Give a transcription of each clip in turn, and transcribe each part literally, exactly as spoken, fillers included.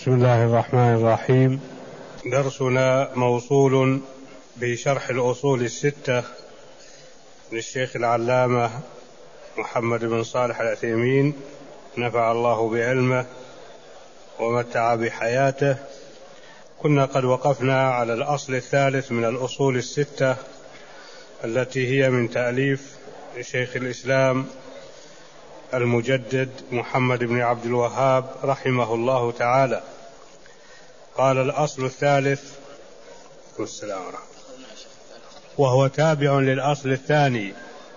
بسم الله الرحمن الرحيم. درسنا موصول بشرح الأصول الستة للشيخ العلامة محمد بن صالح العثيمين نفع الله بعلمه ومتع بحياته. كنا قد وقفنا على الأصل الثالث من الأصول الستة التي هي من تأليف شيخ الإسلام المجدد محمد بن عبد الوهاب رحمه الله تعالى. قال الأصل الثالث والسلام عليكم، وهو تابع للأصل الثاني.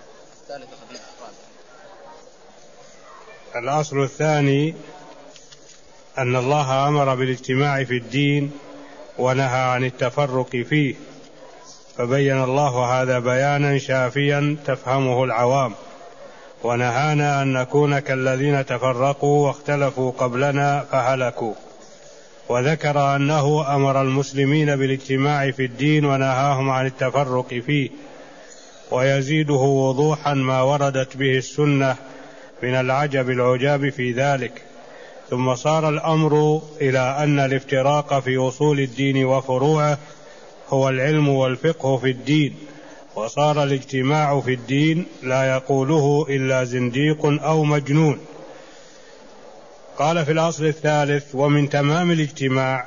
الأصل الثاني أن الله أمر بالاجتماع في الدين ونهى عن التفرق فيه، فبين الله هذا بيانا شافيا تفهمه العوام، ونهانا أن نكون كالذين تفرقوا واختلفوا قبلنا فهلكوا، وذكر أنه أمر المسلمين بالاجتماع في الدين ونهاهم عن التفرق فيه، ويزيده وضوحا ما وردت به السنة من العجب العجاب في ذلك. ثم صار الأمر إلى أن الافتراق في أصول الدين وفروعه هو العلم والفقه في الدين، وصار الاجتماع في الدين لا يقوله إلا زنديق أو مجنون. قال في الأصل الثالث: ومن تمام الاجتماع،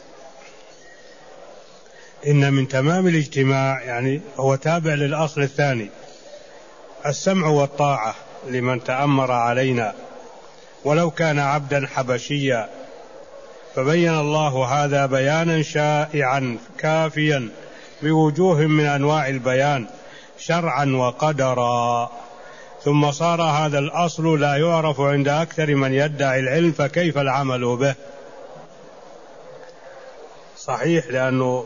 إن من تمام الاجتماع يعني هو تابع للأصل الثاني، السمع والطاعة لمن تأمر علينا ولو كان عبدا حبشيا، فبين الله هذا بيانا شائعا كافيا بوجوه من أنواع البيان شرعا وقدرا. ثم صار هذا الأصل لا يعرف عند أكثر من يدعي العلم، فكيف العمل به؟ صحيح، لأنه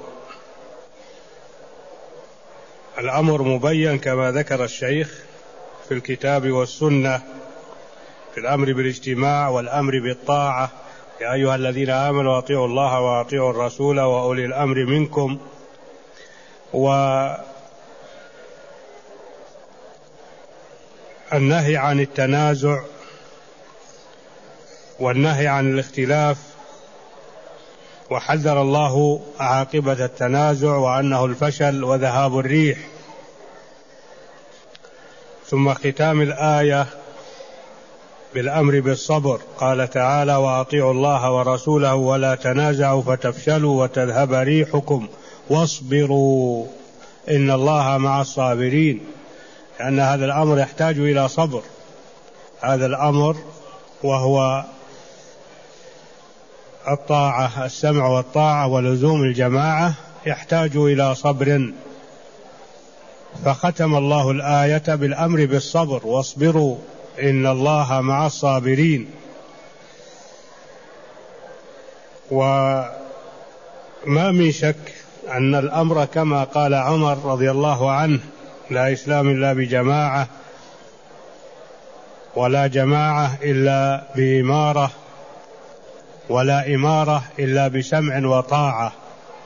الأمر مبين كما ذكر الشيخ في الكتاب والسنة في الأمر بالاجتماع والأمر بالطاعة: يا أيها الذين آمنوا أطيعوا الله وأطيعوا الرسول وأولي الأمر منكم. والنهي عن التنازع والنهي عن الاختلاف، وحذر الله عاقبة التنازع وأنه الفشل وذهاب الريح. ثم ختام الآية بالأمر بالصبر، قال تعالى: وأطيعوا الله ورسوله ولا تنازعوا فتفشلوا وتذهب ريحكم واصبروا إن الله مع الصابرين. لأن هذا الأمر يحتاج إلى صبر، هذا الأمر وهو الطاعة، السمع والطاعة ولزوم الجماعة يحتاج إلى صبر، فختم الله الآية بالأمر بالصبر: واصبروا إن الله مع الصابرين. وما من شك أن الأمر كما قال عمر رضي الله عنه: لا إسلام إلا بجماعة، ولا جماعة إلا بإمارة، ولا إمارة إلا بسمع وطاعة.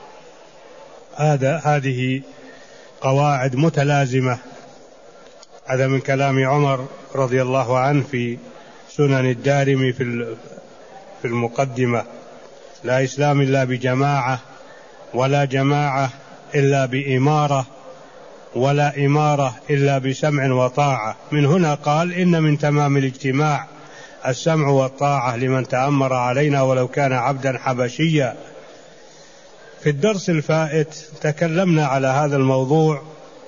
هذا هذه قواعد متلازمة. هذا من كلام عمر رضي الله عنه في سنن الدارمي في في المقدمة: لا إسلام إلا بجماعة، ولا جماعة إلا بإمارة، ولا إمارة إلا بسمع وطاعة. من هنا قال: إن من تمام الاجتماع السمع والطاعة لمن تأمر علينا ولو كان عبدا حبشيا. في الدرس الفائت تكلمنا على هذا الموضوع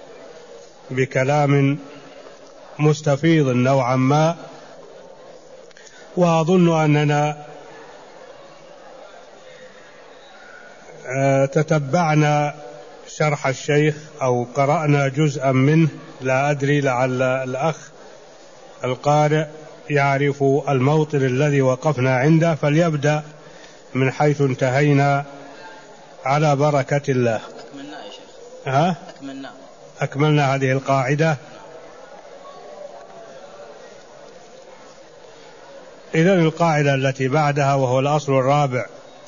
بكلام مستفيض نوعا ما، وأظن أننا تتبعنا شرح الشيخ أو قرأنا جزءا منه، لا أدري، لعل الأخ القارئ يعرف الموطن الذي وقفنا عنده، فليبدأ من حيث انتهينا على بركة الله. أكملنا يا شيخ. ها؟ أكملنا. أكملنا هذه القاعدة. إذن القاعدة التي بعدها وهو الأصل الرابع: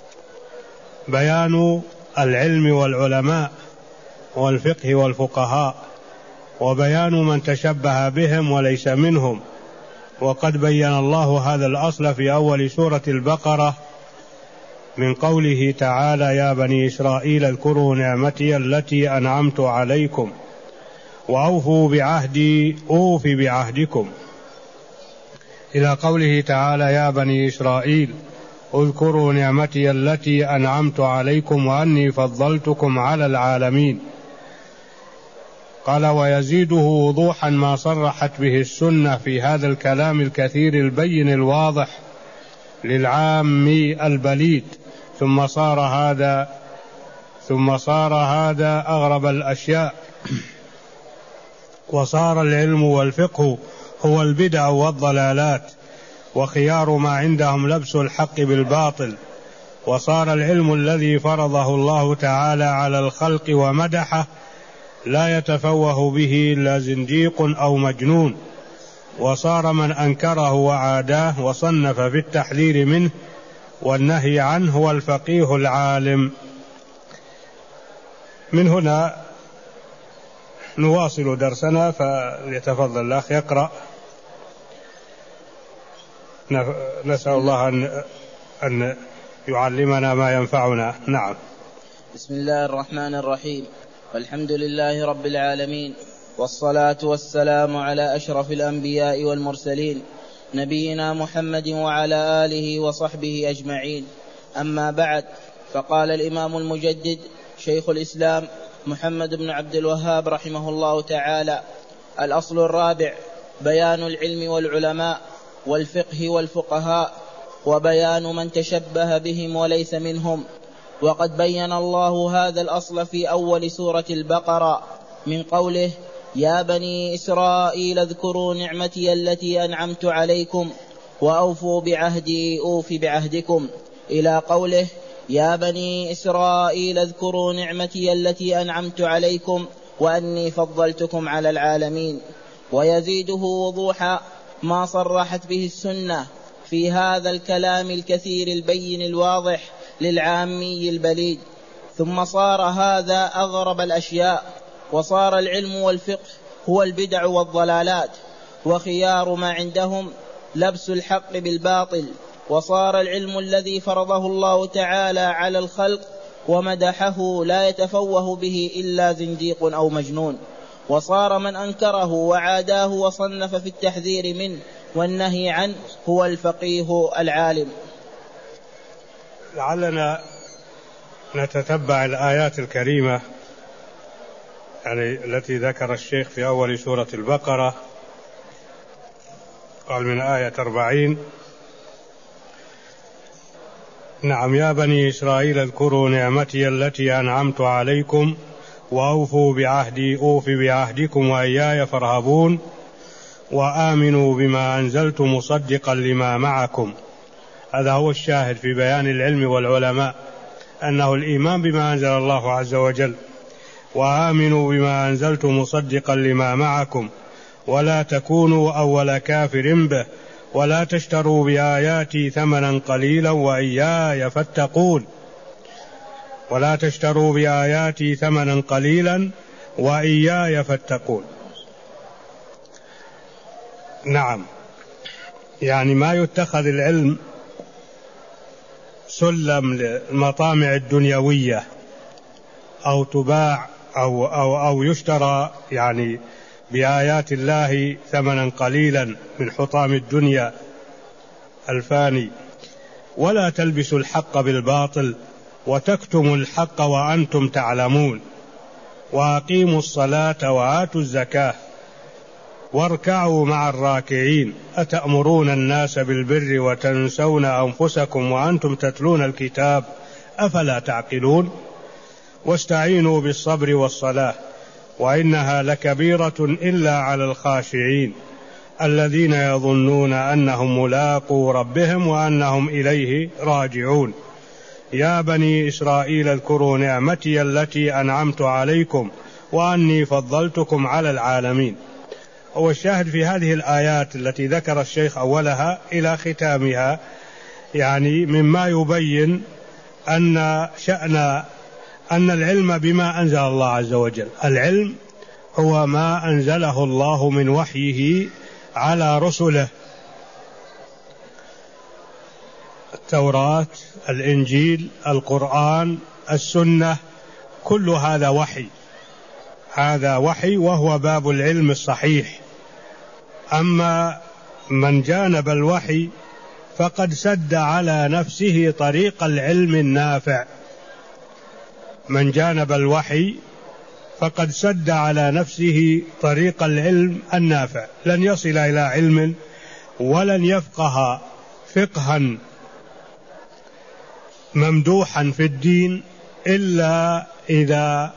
بيان العلم والعلماء والفقه والفقهاء، وبيان من تشبه بهم وليس منهم. وقد بين الله هذا الأصل في أول سورة البقرة من قوله تعالى: يا بني إسرائيل اذكروا نعمتي التي أنعمت عليكم وأوفوا بعهدي أوف بعهدكم، إلى قوله تعالى: يا بني إسرائيل اذكروا نعمتي التي أنعمت عليكم وأني فضلتكم على العالمين. قال: ويزيده وضوحا ما صرحت به السنة في هذا الكلام الكثير البين الواضح للعامي البليد، ثم صار هذا ثم صار هذا أغرب الأشياء، وصار العلم والفقه هو البدع والضلالات، وخيار ما عندهم لبس الحق بالباطل، وصار العلم الذي فرضه الله تعالى على الخلق ومدحه لا يتفوه به إلا زنديق أو مجنون، وصار من أنكره وعاداه وصنف في التحذير منه والنهي عنه هو الفقيه العالم. من هنا نواصل درسنا، فليتفضل الأخ يقرأ. نسأل الله أن, أن يعلمنا ما ينفعنا. نعم. بسم الله الرحمن الرحيم، والحمد لله رب العالمين، والصلاة والسلام على أشرف الأنبياء والمرسلين، نبينا محمد وعلى آله وصحبه أجمعين. أما بعد، فقال الإمام المجدد شيخ الإسلام محمد بن عبد الوهاب رحمه الله تعالى: الأصل الرابع بيان العلم والعلماء والفقه والفقهاء، وبيان من تشبه بهم وليس منهم. وقد بين الله هذا الأصل في أول سورة البقرة من قوله: يا بني إسرائيل اذكروا نعمتي التي أنعمت عليكم وأوفوا بعهدي أوف بعهدكم، إلى قوله: يا بني إسرائيل اذكروا نعمتي التي أنعمت عليكم وأني فضلتكم على العالمين. ويزيده وضوحا ما صرحت به السنة في هذا الكلام الكثير البين الواضح للعامي البليد. ثم صار هذا أغرب الأشياء، وصار العلم والفقه هو البدع والضلالات، وخيار ما عندهم لبس الحق بالباطل، وصار العلم الذي فرضه الله تعالى على الخلق ومدحه لا يتفوه به إلا زنديق أو مجنون، وصار من أنكره وعاداه وصنف في التحذير منه والنهي عنه هو الفقيه العالم. لعلنا نتتبع الآيات الكريمة يعني التي ذكر الشيخ في أول سورة البقرة. قال من آية أربعين: نعم يا بني إسرائيل اذكروا نعمتي التي أنعمت عليكم وأوفوا بعهدي أوف بعهدكم وإياي فارهبون وآمنوا بما أنزلت مصدقا لما معكم. هذا هو الشاهد في بيان العلم والعلماء، أنه الإيمان بما أنزل الله عز وجل، وآمنوا بما أنزلت مصدقا لما معكم ولا تكونوا أول كافر به ولا تشتروا بآياتي ثمنا قليلا وإياي فاتقون ولا تشتروا بآياتي ثمنا قليلا وإياي فاتقون. نعم، يعني ما يتخذ العلم سلم للمطامع الدنيوية أو تباع أو, أو, أو يشترى يعني بآيات الله ثمنا قليلا من حطام الدنيا الفاني. ولا تلبسوا الحق بالباطل وتكتموا الحق وأنتم تعلمون وأقيموا الصلاة وآتوا الزكاة واركعوا مع الراكعين أتأمرون الناس بالبر وتنسون أنفسكم وأنتم تتلون الكتاب أفلا تعقلون واستعينوا بالصبر والصلاة وإنها لكبيرة إلا على الخاشعين الذين يظنون أنهم ملاقو ربهم وأنهم إليه راجعون. يا بني إسرائيل اذكروا نعمتي التي أنعمت عليكم وأني فضلتكم على العالمين. هو الشاهد في هذه الآيات التي ذكر الشيخ أولها إلى ختامها يعني مما يبين أن شأن أن العلم بما أنزل الله عز وجل، العلم هو ما أنزله الله من وحيه على رسله. التوراة، الإنجيل، القرآن، السنة، كل هذا وحي، هذا وحي وهو باب العلم الصحيح. أما من جانب الوحي فقد سد على نفسه طريق العلم النافع. من جانب الوحي فقد سد على نفسه طريق العلم النافع، لن يصل إلى علم ولن يفقه فقها ممدوحا في الدين إلا إذا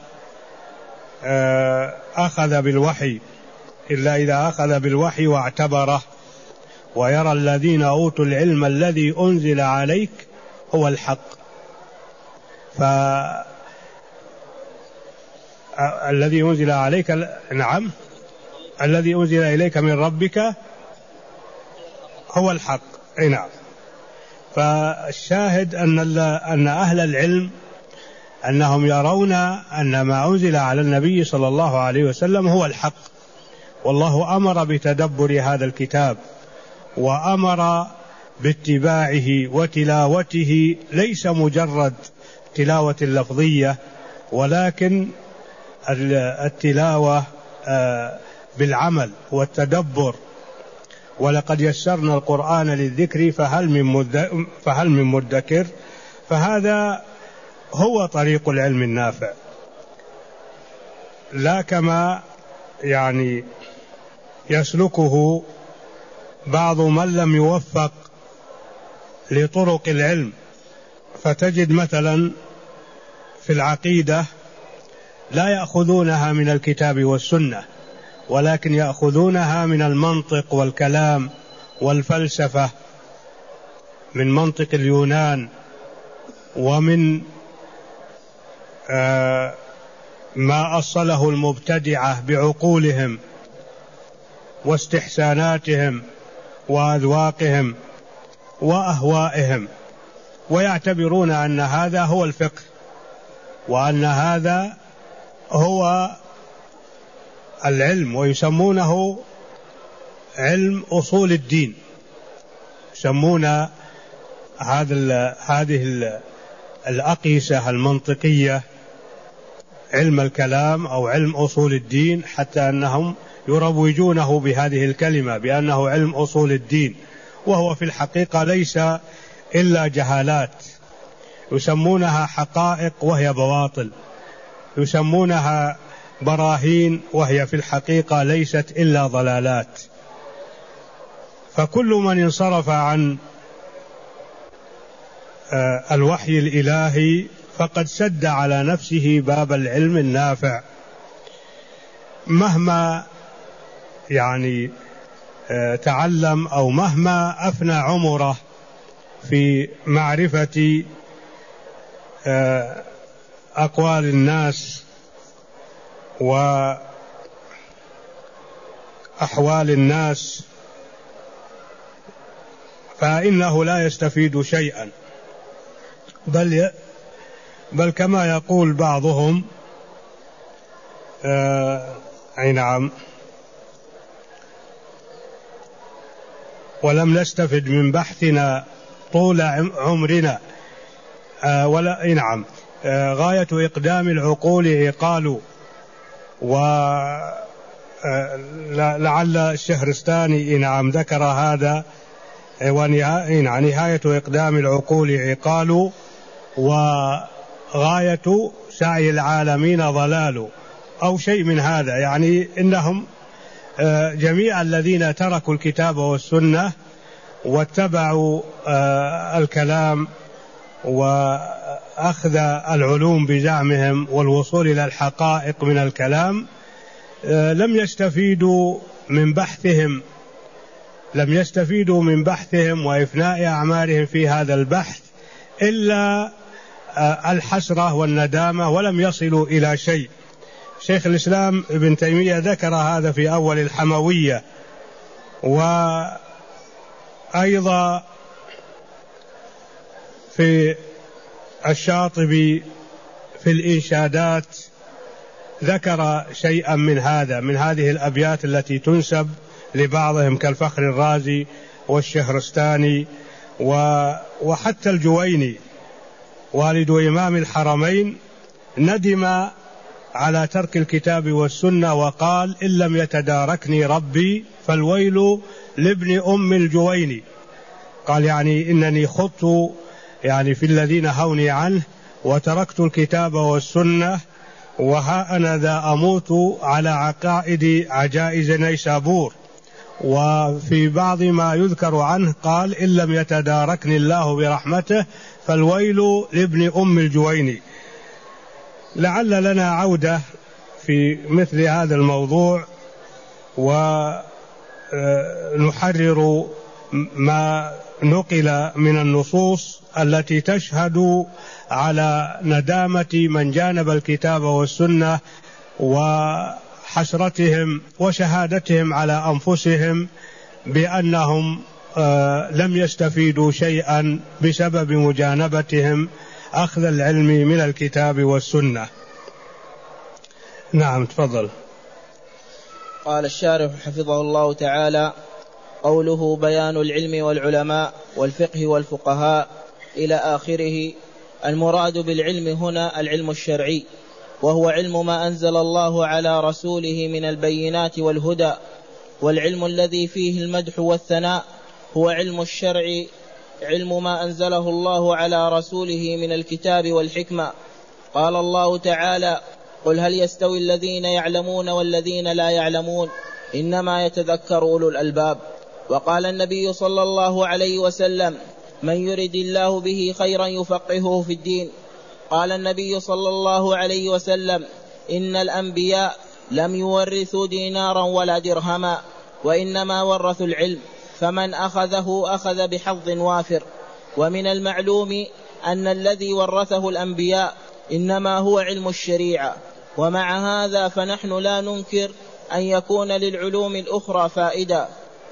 أخذ بالوحي إلا إذا أخذ بالوحي واعتبره، ويرى الذين أوتوا العلم الذي أنزل عليك هو الحق. فالذي أنزل عليك، نعم، الذي أنزل إليك من ربك هو الحق، نعم. فالشاهد أن أن أهل العلم أنهم يرون أن ما أنزل على النبي صلى الله عليه وسلم هو الحق، والله أمر بتدبر هذا الكتاب وأمر باتباعه وتلاوته، ليس مجرد تلاوة لفظية ولكن التلاوة بالعمل والتدبر. ولقد يسرنا القرآن للذكر فهل من فهل من مدكر. فهذا هو طريق العلم النافع، لا كما يعني يسلكه بعض من لم يوفق لطرق العلم. فتجد مثلا في العقيدة لا يأخذونها من الكتاب والسنة، ولكن يأخذونها من المنطق والكلام والفلسفة، من منطق اليونان ومن آه ما أصله المبتدعة بعقولهم واستحساناتهم وأذواقهم وأهوائهم، ويعتبرون أن هذا هو الفقه وأن هذا هو العلم، ويسمونه علم أصول الدين. يسمون هذا هذه الأقيسة المنطقية علم الكلام أو علم أصول الدين، حتى أنهم يروجونه بهذه الكلمة بأنه علم أصول الدين، وهو في الحقيقة ليس إلا جهالات. يسمونها حقائق وهي بواطل، يسمونها براهين وهي في الحقيقة ليست إلا ضلالات. فكل من انصرف عن الوحي الإلهي فقد سد على نفسه باب العلم النافع، مهما يعني تعلم أو مهما أفنى عمره في معرفة أقوال الناس وأحوال الناس، فإنه لا يستفيد شيئا، بل بل كما يقول بعضهم آه أي نعم، ولم نستفد من بحثنا طول عمرنا آه ولا نعم آه غاية إقدام العقول عقال. ولعل الشهرستاني نعم ذكر هذا، ونهاية إقدام العقول عقال وغاية سعي العالمين ضلال، أو شيء من هذا. يعني إنهم جميع الذين تركوا الكتاب والسنة واتبعوا الكلام وأخذ العلوم بزعمهم والوصول إلى الحقائق من الكلام لم يستفيدوا من بحثهم لم يستفيدوا من بحثهم وإفناء أعمارهم في هذا البحث إلا الحسرة والندامة، ولم يصلوا إلى شيء. شيخ الإسلام ابن تيمية ذكر هذا في أول الحموية، وأيضا في الشاطبي في الإنشادات ذكر شيئا من هذا، من هذه الأبيات التي تنسب لبعضهم كالفخر الرازي والشهرستاني وحتى الجويني والد إمام الحرمين ندم على ترك الكتاب والسنة وقال: إن لم يتداركني ربي فالويل لابن أم الجويني. قال يعني إنني خضت يعني في الذين هوني عنه وتركت الكتاب والسنة، وها أنا ذا أموت على عقائد عجائز نيسابور. وفي بعض ما يذكر عنه قال: إن لم يتداركني الله برحمته فالويل لابن أم الجويني. لعل لنا عودة في مثل هذا الموضوع ونحرر ما نقل من النصوص التي تشهد على ندامة من جانب الكتاب والسنة وحسرتهم وشهادتهم على أنفسهم بأنهم لم يستفيدوا شيئا بسبب مجانبتهم أخذ العلم من الكتاب والسنة. نعم تفضل. قال الشارح حفظه الله تعالى: قوله بيان العلم والعلماء والفقه والفقهاء إلى آخره. المراد بالعلم هنا العلم الشرعي، وهو علم ما أنزل الله على رسوله من البينات والهدى. والعلم الذي فيه المدح والثناء هو علم الشرع، علم ما أنزله الله على رسوله من الكتاب والحكمة. قال الله تعالى: قل هل يستوي الذين يعلمون والذين لا يعلمون إنما يتذكر أولو الألباب. وقال النبي صلى الله عليه وسلم: من يرد الله به خيرا يفقهه في الدين. قال النبي صلى الله عليه وسلم: إن الأنبياء لم يورثوا دينارا ولا درهما، وإنما ورثوا العلم، فمن أخذه أخذ بحظ وافر. ومن المعلوم أن الذي ورثه الأنبياء إنما هو علم الشريعة. ومع هذا فنحن لا ننكر أن يكون للعلوم الأخرى فائدة،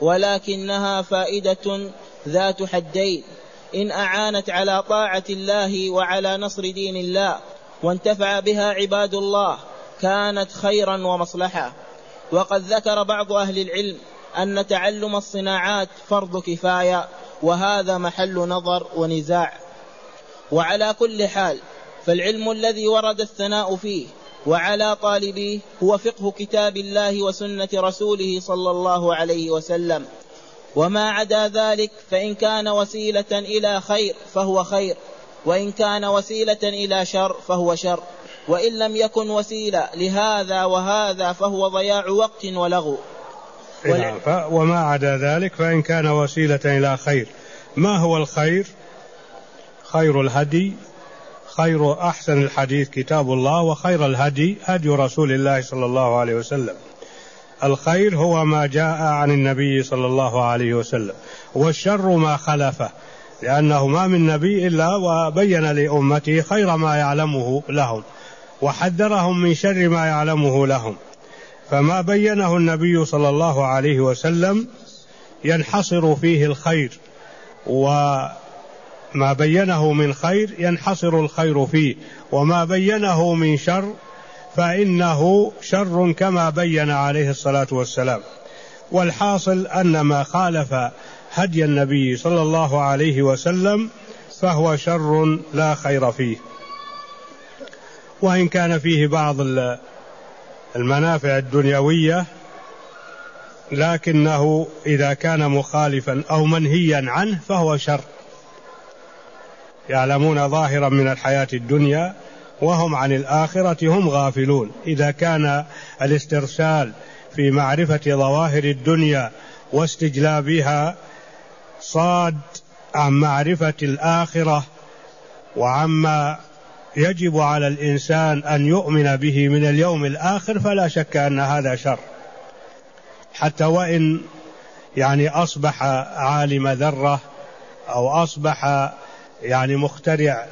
ولكنها فائدة ذات حدين: إن أعانت على طاعة الله وعلى نصر دين الله وانتفع بها عباد الله كانت خيرا ومصلحة. وقد ذكر بعض أهل العلم أن تعلم الصناعات فرض كفاية، وهذا محل نظر ونزاع. وعلى كل حال فالعلم الذي ورد الثناء فيه وعلى طالبيه هو فقه كتاب الله وسنة رسوله صلى الله عليه وسلم. وما عدا ذلك فإن كان وسيلة إلى خير فهو خير، وإن كان وسيلة إلى شر فهو شر، وإن لم يكن وسيلة لهذا وهذا فهو ضياع وقت ولغو. والع... وما عدا ذلك فإن كان وسيلة إلى خير. ما هو الخير؟ خير الهدي، خير أحسن الحديث كتاب الله، وخير الهدي هدي رسول الله صلى الله عليه وسلم. الخير هو ما جاء عن النبي صلى الله عليه وسلم، والشر ما خلفه، لأنه ما من نبي إلا وبين لأمته خير ما يعلمه لهم وحذرهم من شر ما يعلمه لهم. فما بينه النبي صلى الله عليه وسلم ينحصر فيه الخير، وما بينه من خير ينحصر الخير فيه، وما بينه من شر فإنه شر كما بين عليه الصلاة والسلام. والحاصل أن ما خالف هدي النبي صلى الله عليه وسلم فهو شر لا خير فيه، وإن كان فيه بعض المنافع الدنيوية، لكنه إذا كان مخالفا أو منهيا عنه فهو شر. يعلمون ظاهرا من الحياة الدنيا وهم عن الآخرة هم غافلون. إذا كان الاسترسال في معرفة ظواهر الدنيا واستجلابها صاد عن معرفة الآخرة وعما يجب على الإنسان أن يؤمن به من اليوم الآخر، فلا شك أن هذا شر، حتى وإن يعني أصبح عالم ذرة أو أصبح يعني مخترع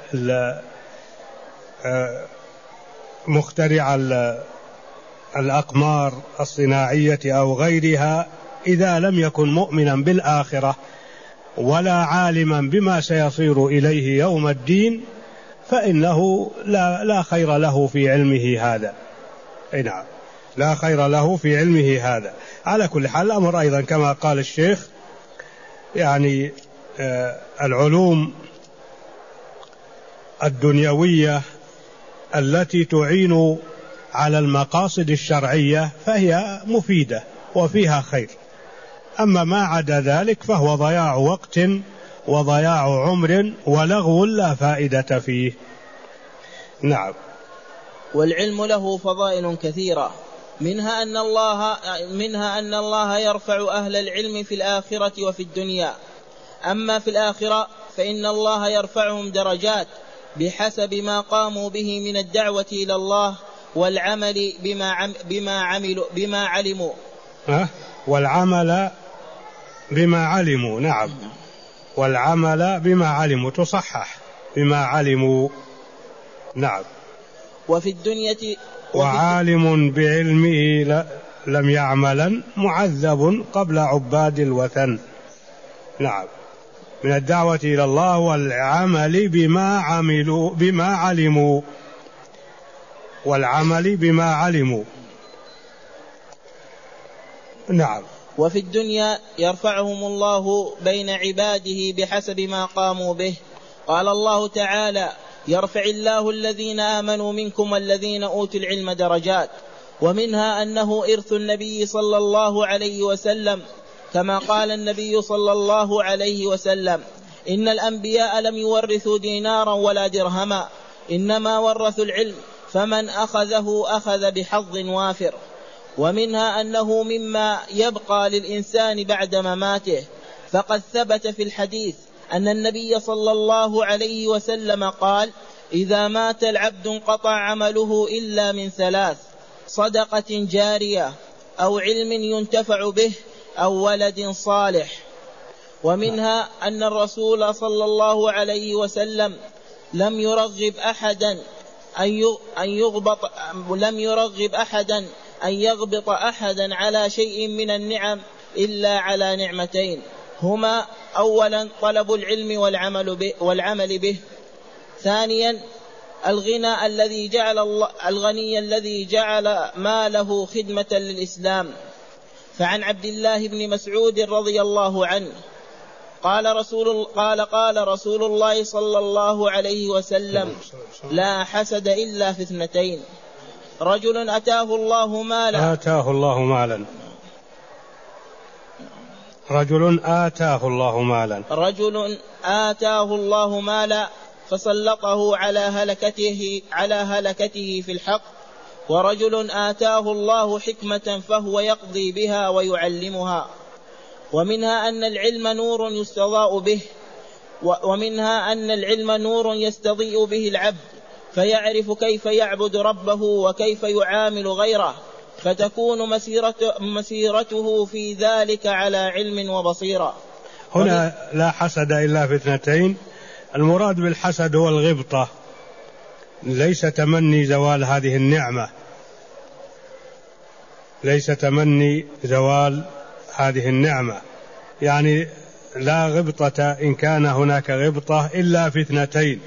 مخترع الأقمار الصناعية أو غيرها. إذا لم يكن مؤمنا بالآخرة ولا عالما بما سيصير إليه يوم الدين فإنه لا, لا خير له في علمه هذا. نعم، لا خير له في علمه هذا. على كل حال الأمر أيضا كما قال الشيخ يعني العلوم الدنيوية التي تعين على المقاصد الشرعية فهي مفيدة وفيها خير، أما ما عدا ذلك فهو ضياع وقت وضياع عمر ولغو لا فائدة فيه. نعم. والعلم له فضائل كثيرة، منها أن الله منها أن الله يرفع أهل العلم في الآخرة وفي الدنيا. أما في الآخرة فإن الله يرفعهم درجات بحسب ما قاموا به من الدعوة إلى الله والعمل بما عم بما عملوا بما علموا. أه؟ والعمل بما علموا. نعم. والعمل بما علموا تصحح بما علموا. نعم. وفي الدنيا وعالم بعلمه لم يعملا معذب قبل عباد الوثن. نعم. من الدعوة إلى الله والعمل بما عملوا بما علموا والعمل بما علموا. نعم. وفي الدنيا يرفعهم الله بين عباده بحسب ما قاموا به. قال الله تعالى: يرفع الله الذين آمنوا منكم والذين أوتوا العلم درجات. ومنها أنه إرث النبي صلى الله عليه وسلم، كما قال النبي صلى الله عليه وسلم: إن الأنبياء لم يورثوا دينارا ولا درهما، إنما ورثوا العلم، فمن أخذه أخذ بحظ وافر. ومنها أنه مما يبقى للإنسان بعد مماته، فقد ثبت في الحديث أن النبي صلى الله عليه وسلم قال: إذا مات العبد انقطع عمله إلا من ثلاث: صدقة جارية، أو علم ينتفع به، أو ولد صالح. ومنها أن الرسول صلى الله عليه وسلم لم يرغب أحدا أن يغبط لم يرغب أحدا أن يغبط أحدا على شيء من النعم إلا على نعمتين، هما: أولا طلب العلم والعمل به, والعمل به. ثانيا الغنى الذي جعل الله الغني الذي جعل ماله خدمة للإسلام. فعن عبد الله بن مسعود رضي الله عنه قال رسول قال قال رسول الله صلى الله عليه وسلم: لا حسد إلا في اثنتين: رجل أتاه الله مالا آتاه الله مالا رجل آتاه الله مالا رجل آتاه الله مالا فسلطه على هلكته على هلكته في الحق، ورجل آتاه الله حكمة فهو يقضي بها ويعلمها. ومنها أن العلم نور يستضاء به ومنها أن العلم نور يستضيء به العبد، فيعرف كيف يعبد ربه وكيف يعامل غيره، فتكون مسيرته, مسيرته في ذلك على علم وبصيرة. هنا لا حسد إلا في اثنتين. المراد بالحسد هو الغبطة، ليس تمني زوال هذه النعمة، ليس تمني زوال هذه النعمة، يعني لا غبطة إن كان هناك غبطة إلا في اثنتين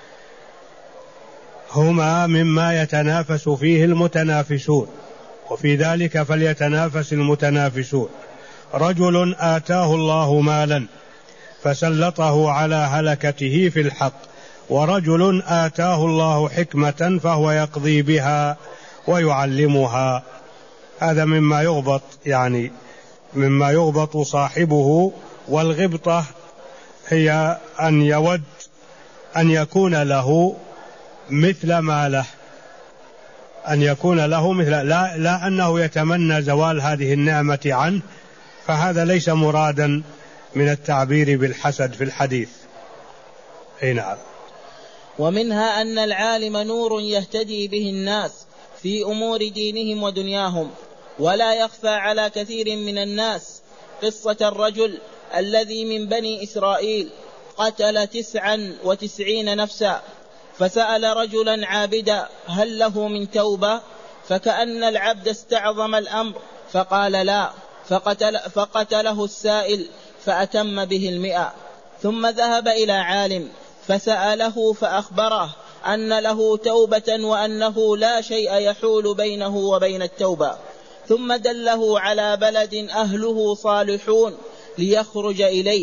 هما مما يتنافس فيه المتنافسون، وفي ذلك فليتنافس المتنافسون: رجل آتاه الله مالا فسلطه على هلكته في الحق، ورجل آتاه الله حكمة فهو يقضي بها ويعلمها. هذا مما يغبط، يعني مما يغبط صاحبه. والغبطة هي أن يود أن يكون له مثل ما له، أن يكون له مثل لا, لا أنه يتمنى زوال هذه النعمة عنه، فهذا ليس مرادا من التعبير بالحسد في الحديث. أي نعم. ومنها أن العالم نور يهتدي به الناس في أمور دينهم ودنياهم. ولا يخفى على كثير من الناس قصة الرجل الذي من بني إسرائيل قتل تسعا وتسعين نفسا، فسأل رجلا عابدا: هل له من توبة؟ فكأن العبد استعظم الأمر فقال: لا، فقتل فقتله السائل فأتم به المئة. ثم ذهب إلى عالم فسأله فأخبره أن له توبة وأنه لا شيء يحول بينه وبين التوبة، ثم دله على بلد أهله صالحون ليخرج إليه،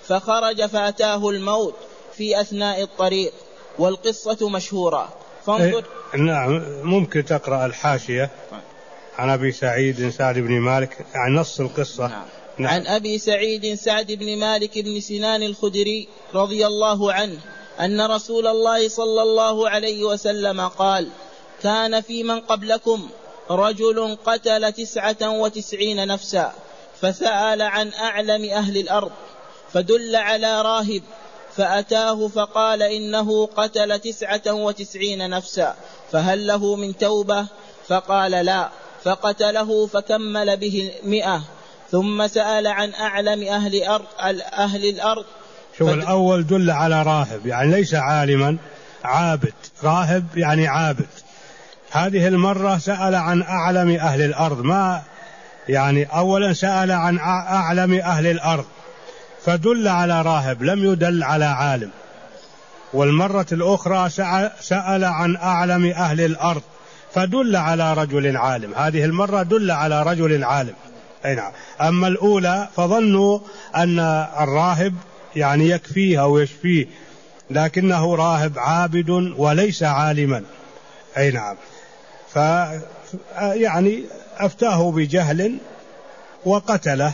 فخرج فأتاه الموت في أثناء الطريق، والقصة مشهورة. فانظر. نعم، ممكن تقرأ الحاشية عن أبي سعيد سعد بن مالك عن نص القصة. نعم. نعم. عن أبي سعيد سعد بن مالك بن سنان الخدري رضي الله عنه أن رسول الله صلى الله عليه وسلم قال: كان في من قبلكم رجل قتل تسعة وتسعين نفسا، فسأل عن أعلم أهل الأرض، فدل على راهب، فأتاه فقال: إنه قتل تسعة وتسعين نفسا، فهل له من توبة؟ فقال: لا. فقتله فكمل به المئة، ثم سأل عن أعلم أهل أرض أهل الأرض. شوف، فد... الأول دل على راهب، يعني ليس عالما، عابد. راهب يعني عابد. هذه المرة سأل عن أعلم أهل الأرض، ما يعني أولا سأل عن أعلم أهل الأرض فدل على راهب، لم يدل على عالم. والمرة الأخرى سأل عن أعلم أهل الأرض فدل على رجل عالم. هذه المرة دل على رجل عالم. أي نعم. أما الأولى فظنوا أن الراهب يعني يكفيه أو يشفيه، لكنه راهب عابد وليس عالما. أي نعم. ف يعني أفتاه بجهل وقتله،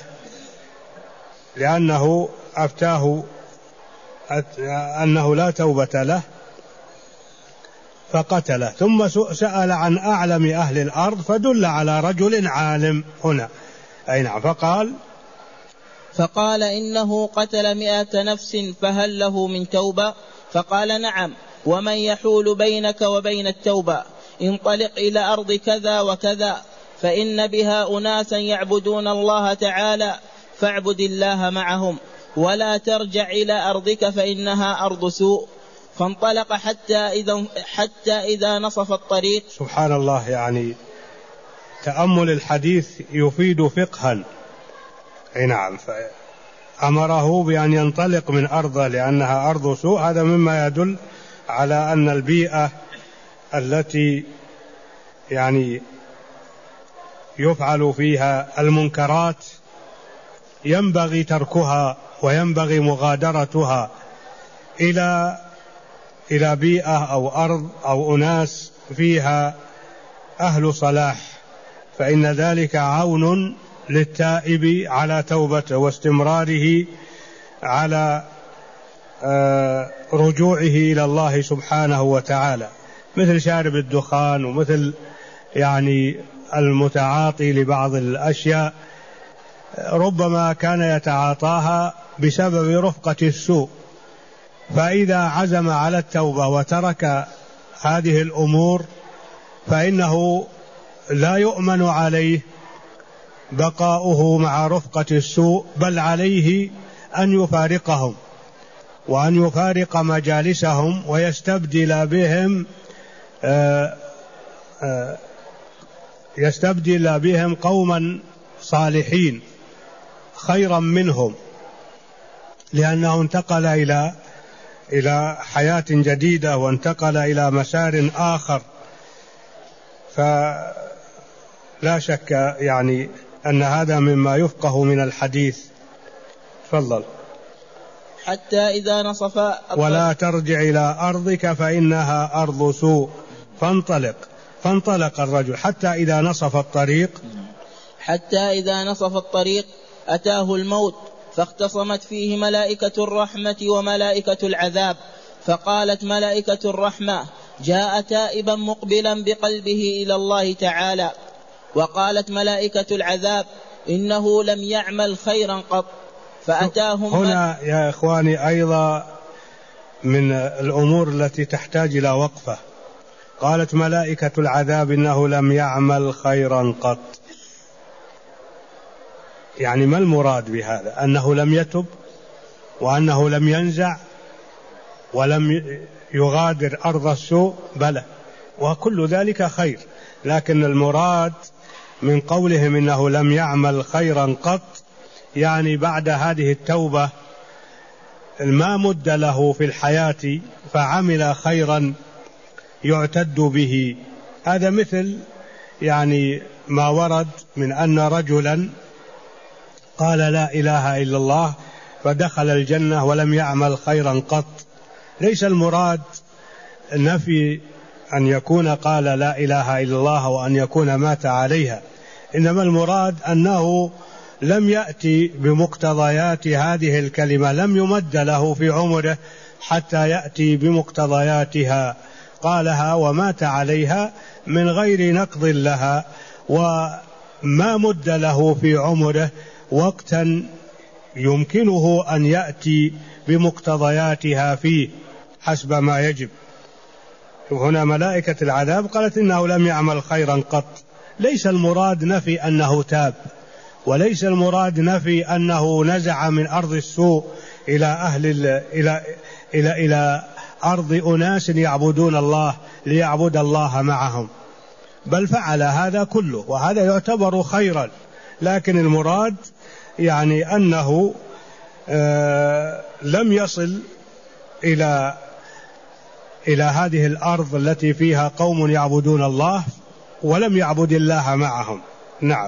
لأنه أفتاه أنه لا توبة له فقتله، ثم سأل عن أعلم أهل الأرض فدل على رجل عالم هنا. أي نعم. فقال فقال: إنه قتل مئة نفس، فهل له من توبة؟ فقال: نعم. ومن يحول بينك وبين التوبة؟ انطلق إلى أرض كذا وكذا، فإن بها أناسا يعبدون الله تعالى، فاعبد الله معهم، ولا ترجع إلى أرضك فإنها أرض سوء. فانطلق حتى إذا, حتى إذا نصف الطريق. سبحان الله، يعني تأمل الحديث يفيد فقها. أي نعم. فأمره بأن ينطلق من أرضه لأنها أرض سوء. هذا مما يدل على أن البيئة التي يعني يفعل فيها المنكرات ينبغي تركها وينبغي مغادرتها إلى إلى بيئة أو أرض أو أناس فيها أهل صلاح، فإن ذلك عون للتائب على توبته واستمراره على رجوعه إلى الله سبحانه وتعالى، مثل شارب الدخان ومثل يعني المتعاطي لبعض الأشياء ربما كان يتعاطاها بسبب رفقة السوء، فإذا عزم على التوبة وترك هذه الأمور فإنه لا يؤمن عليه بقاؤه مع رفقة السوء، بل عليه أن يفارقهم وأن يفارق مجالسهم ويستبدل بهم آآ آآ يستبدل بهم قوما صالحين خيرا منهم، لأنه انتقل إلى إلى حياة جديدة وانتقل إلى مسار آخر. فلا شك يعني أن هذا مما يفقه من الحديث. تفضل. حتى إذا نصف ولا ترجع إلى أرضك فإنها أرض سوء، فانطلق. فانطلق الرجل حتى إذا نصف الطريق حتى إذا نصف الطريق أتاه الموت، فاختصمت فيه ملائكة الرحمة وملائكة العذاب، فقالت ملائكة الرحمة: جاء تائبا مقبلا بقلبه إلى الله تعالى. وقالت ملائكة العذاب: إنه لم يعمل خيرا قط. فأتاهم هنا يا إخواني أيضا من الأمور التي تحتاج إلى وقفة. قالت ملائكة العذاب: إنه لم يعمل خيرا قط، يعني ما المراد بهذا؟ أنه لم يتب وأنه لم ينزع ولم يغادر أرض السوء؟ بلى، وكل ذلك خير، لكن المراد من قولهم إنه لم يعمل خيرا قط يعني بعد هذه التوبة ما مد له في الحياة فعمل خيرا يعتد به. هذا مثل يعني ما ورد من أن رجلا قال لا إله إلا الله فدخل الجنة ولم يعمل خيرا قط. ليس المراد نفي أن يكون قال لا إله إلا الله وأن يكون مات عليها، إنما المراد أنه لم يأتي بمقتضيات هذه الكلمة، لم يمد له في عمره حتى يأتي بمقتضياتها، قالها ومات عليها من غير نقض لها، وما مد له في عمره وقتا يمكنه أن يأتي بمقتضياتها فيه حسب ما يجب. هنا ملائكة العذاب قالت إنه لم يعمل خيرا قط. ليس المراد نفي أنه تاب، وليس المراد نفي أنه نزع من أرض السوء إلى أهل إلى إلى إلى أرض أناس يعبدون الله ليعبد الله معهم، بل فعل هذا كله وهذا يعتبر خيرا، لكن المراد يعني أنه آه لم يصل إلى إلى هذه الأرض التي فيها قوم يعبدون الله ولم يعبد الله معهم. نعم.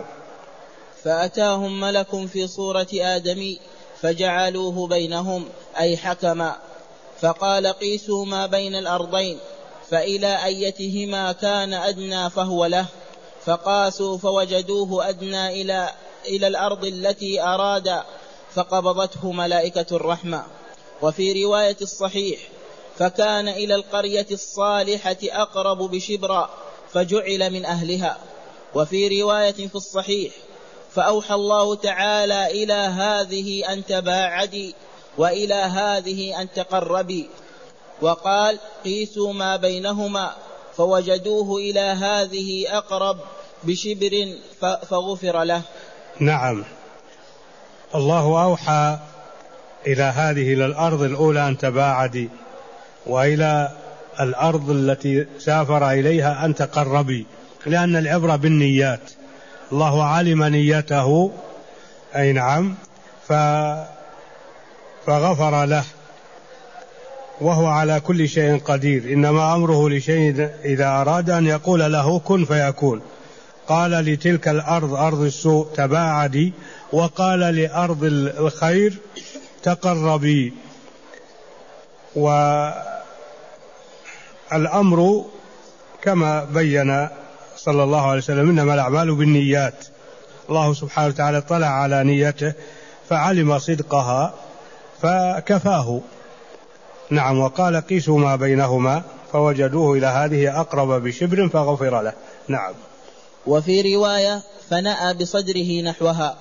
فأتاهم ملك في صورة آدمي فجعلوه بينهم أي حكما، فقال قيسوا ما بين الأرضين فإلى أيتهما كان أدنى فهو له، فقاسوا فوجدوه أدنى إلى, إلى الأرض التي أراد فقبضته ملائكة الرحمة. وفي رواية الصحيح فكان إلى القرية الصالحة أقرب بشبرا فجعل من أهلها. وفي رواية في الصحيح فأوحى الله تعالى إلى هذه أن تباعدي وإلى هذه أن تقربي، وقال قيسوا ما بينهما فوجدوه إلى هذه أقرب بشبر فغفر له. نعم. الله أوحى إلى هذه إلى الأرض الأولى أن تباعدي، وإلى الأرض التي سافر إليها أن تقربي، لأن العبرة بالنيات. الله علم نيته أي نعم فغفر له، وهو على كل شيء قدير، إنما أمره لشيء إذا أراد أن يقول له كن فيكون. قال لتلك الأرض أرض السوء تباعدي، وقال لأرض الخير تقربي. والأمر كما بين صلى الله عليه وسلم إنما الأعمال بالنيات. الله سبحانه وتعالى طلع على نيته فعلم صدقها فكفاه. نعم. وقال قيسوا ما بينهما فوجدوه إلى هذه أقرب بشبر فغفر له. نعم. وفي رواية فنأى بصدره نحوها.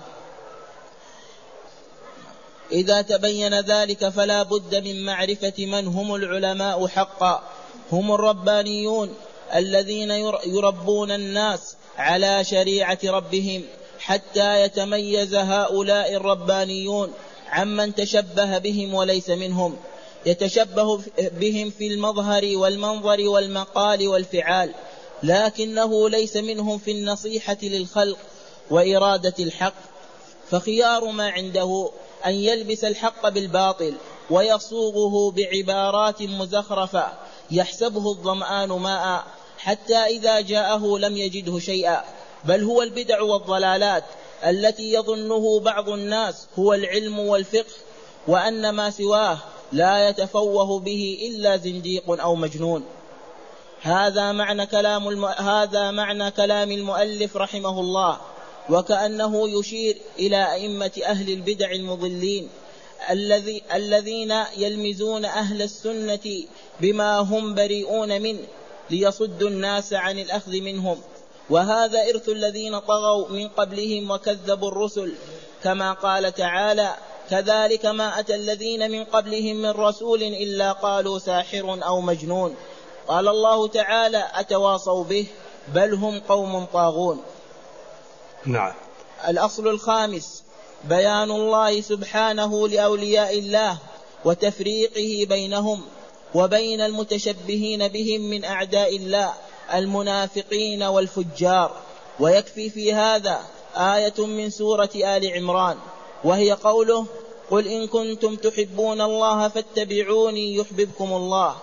إذا تبين ذلك فلا بد من معرفة من هم العلماء حقا، هم الربانيون الذين يربون الناس على شريعة ربهم، حتى يتميز هؤلاء الربانيون عمن تشبه بهم وليس منهم، يتشبه بهم في المظهر والمنظر والمقال والفعال، لكنه ليس منهم في النصيحة للخلق وإرادة الحق. فخيار ما عنده أن يلبس الحق بالباطل ويصوغه بعبارات مزخرفة يحسبه الظمآن ماء، حتى إذا جاءه لم يجده شيئا، بل هو البدع والضلالات التي يظنه بعض الناس هو العلم والفقه، وأن ما سواه لا يتفوه به إلا زنديق أو مجنون. هذا معنى كلام الم... هذا معنى كلام المؤلف رحمه الله، وكأنه يشير إلى أئمة أهل البدع المضلين الذي... الذين يلمزون أهل السنة بما هم بريئون منه ليصدوا الناس عن الأخذ منهم. وهذا إرث الذين طغوا من قبلهم وكذبوا الرسل، كما قال تعالى كذلك ما أتى الذين من قبلهم من رسول إلا قالوا ساحر أو مجنون. قال الله تعالى أتواصوا به بل هم قوم طاغون. نعم. الأصل الخامس بيان الله سبحانه لأولياء الله وتفريقه بينهم وبين المتشبهين بهم من أعداء الله المنافقين والفجار. ويكفي في هذا آية من سورة آل عمران، وهي قوله قل إن كنتم تحبون الله فاتبعوني يحببكم الله.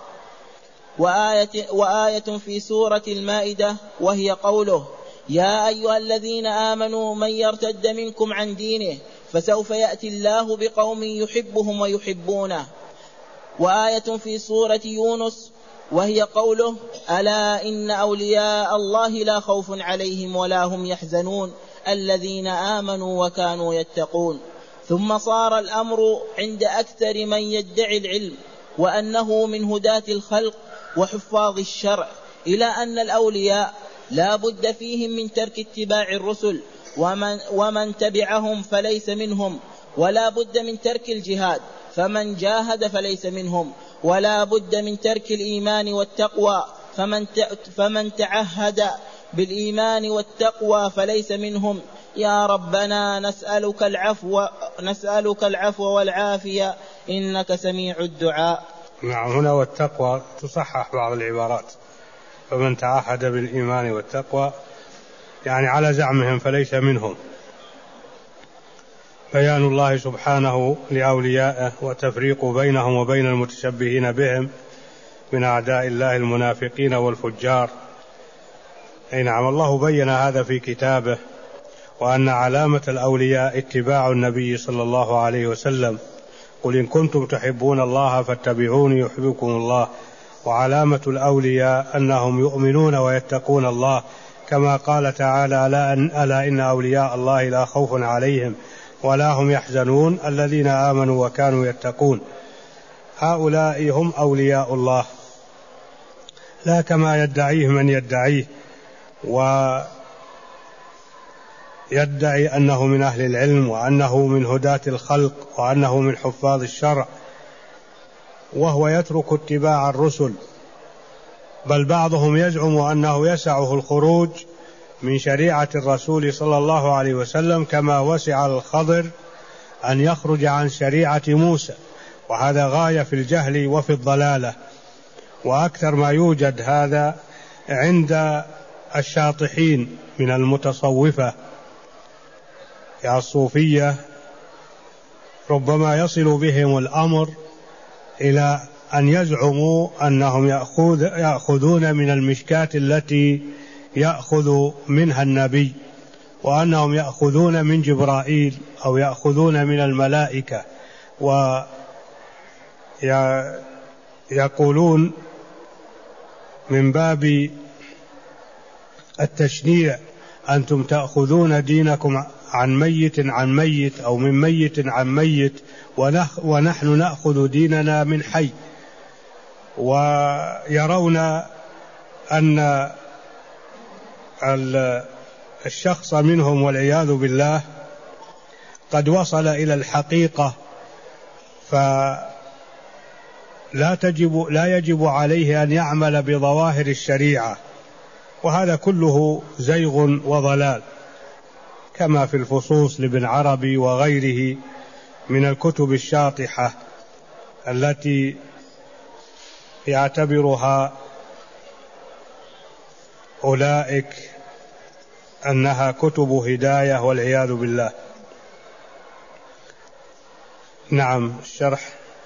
وآية, وآية في سورة المائدة وهي قوله يا أيها الذين آمنوا من يرتد منكم عن دينه فسوف يأتي الله بقوم يحبهم ويحبونه. وآية في سورة يونس وهي قوله: ألا إن أولياء الله لا خوف عليهم ولا هم يحزنون الذين آمنوا وكانوا يتقون. ثم صار الأمر عند أكثر من يدعي العلم وأنه من هداة الخلق وحفاظ الشرع إلى أن الأولياء لا بد فيهم من ترك اتباع الرسل ومن, ومن تبعهم فليس منهم، ولا بد من ترك الجهاد فمن جاهد فليس منهم، ولا بد من ترك الإيمان والتقوى فمن, فمن تعهد بالإيمان والتقوى فليس منهم. يا ربنا نسألك العفو, نسألك العفو والعافية إنك سميع الدعاء. نعم، هنا والتقوى تصحح بعض العبارات، فمن تعهد بالإيمان والتقوى يعني على زعمهم فليس منهم. بيان الله سبحانه لأوليائه وتفريق بينهم وبين المتشبهين بهم من أعداء الله المنافقين والفجار. أي نعم، الله بين هذا في كتابه، وأن علامة الأولياء اتباع النبي صلى الله عليه وسلم: قل إن كنتم تحبون الله فاتبعوني يحببكم الله. وعلامة الأولياء أنهم يؤمنون ويتقون الله، كما قال تعالى: ألا إن أولياء الله لا خوف عليهم ولا هم يحزنون الذين آمنوا وكانوا يتقون. هؤلاء هم أولياء الله، لا كما يدعيه من يدعيه ويدعي أنه من أهل العلم وأنه من هداة الخلق وأنه من حفاظ الشرع وهو يترك اتباع الرسل، بل بعضهم يزعم أنه يسعه الخروج من شريعة الرسول صلى الله عليه وسلم كما وسع الخضر أن يخرج عن شريعة موسى، وهذا غاية في الجهل وفي الضلالة. وأكثر ما يوجد هذا عند الشاطحين من المتصوفة يا الصوفية، ربما يصل بهم الأمر إلى أن يزعموا أنهم يأخذ يأخذون من المشكاة التي يأخذ منها النبي، وأنهم يأخذون من جبرائيل أو يأخذون من الملائكة، ويقولون من باب التشنيع: أنتم تأخذون دينكم عن ميت عن ميت أو من ميت عن ميت، ونحن نأخذ ديننا من حي. ويرون أن الشخص منهم والعياذ بالله قد وصل إلى الحقيقة، فلا تجب لا يجب عليه أن يعمل بظواهر الشريعة، وهذا كله زيغ وضلال، كما في الفصوص لابن عربي وغيره من الكتب الشاطحة التي يعتبرها أولئك أنها كتب هداية والعياذ بالله. نعم، الشرح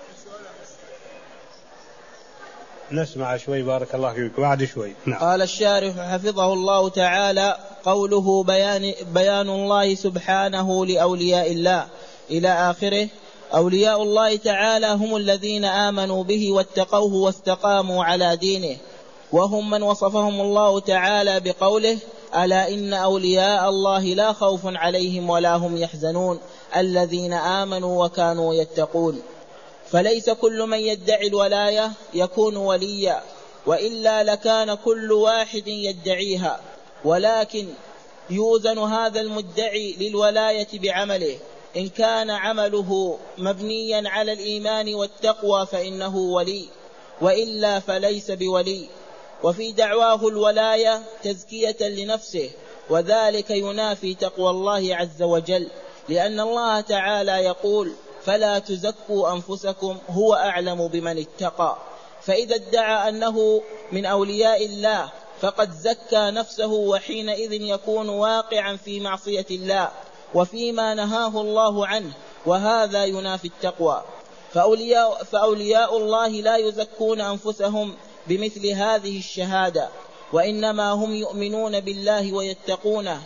نسمع شوي بارك الله فيك بعد شوي. نعم. قال الشارح حفظه الله تعالى: قوله بيان, بيان الله سبحانه لأولياء الله إلى آخره. أولياء الله تعالى هم الذين آمنوا به واتقوه واستقاموا على دينه، وهم من وصفهم الله تعالى بقوله: ألا إن أولياء الله لا خوف عليهم ولا هم يحزنون الذين آمنوا وكانوا يتقون. فليس كل من يدعي الولاية يكون وليا، وإلا لكان كل واحد يدعيها، ولكن يوزن هذا المدعي للولاية بعمله، إن كان عمله مبنيا على الإيمان والتقوى فإنه ولي، وإلا فليس بولي. وفي دعواه الولاية تزكية لنفسه، وذلك ينافي تقوى الله عز وجل، لأن الله تعالى يقول: فلا تزكوا أنفسكم هو أعلم بمن اتقى. فإذا ادعى أنه من أولياء الله فقد زكى نفسه، وحينئذ يكون واقعا في معصية الله وفيما نهاه الله عنه، وهذا ينافي التقوى. فأولياء, فأولياء الله لا يزكون أنفسهم بمثل هذه الشهادة، وإنما هم يؤمنون بالله ويتقونه،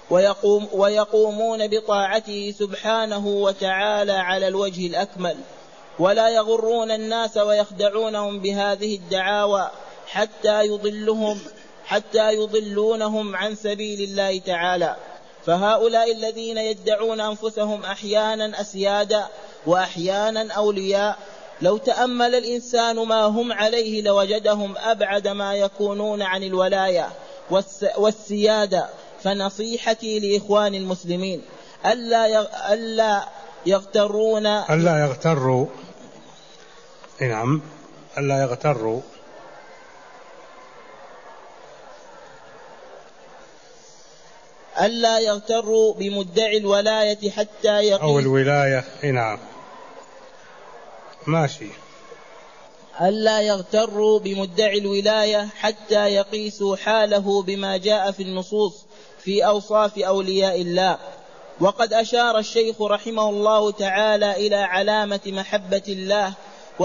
ويقوم ويقومون بطاعته سبحانه وتعالى على الوجه الأكمل، ولا يغرون الناس ويخدعونهم بهذه الدعاوى حتى يضلهم حتى يضلونهم عن سبيل الله تعالى. فهؤلاء الذين يدعون أنفسهم أحيانا أسيادا وأحيانا أولياء، لو تأمل الإنسان ما هم عليه لوجدهم أبعد ما يكونون عن الولاية والسيادة. فنصيحتي لإخوان المسلمين ألا ألا يغترون ألا يغتروا نعم ألا يغتروا ألا يغتروا بمدعي الولاية حتى يقيسوا أو الولاية نعم ماشي ألا يغتروا بمدعي الولاية حتى يقيسوا حاله بما جاء في النصوص في أوصاف أولياء الله. وقد أشار الشيخ رحمه الله تعالى إلى علامة محبة الله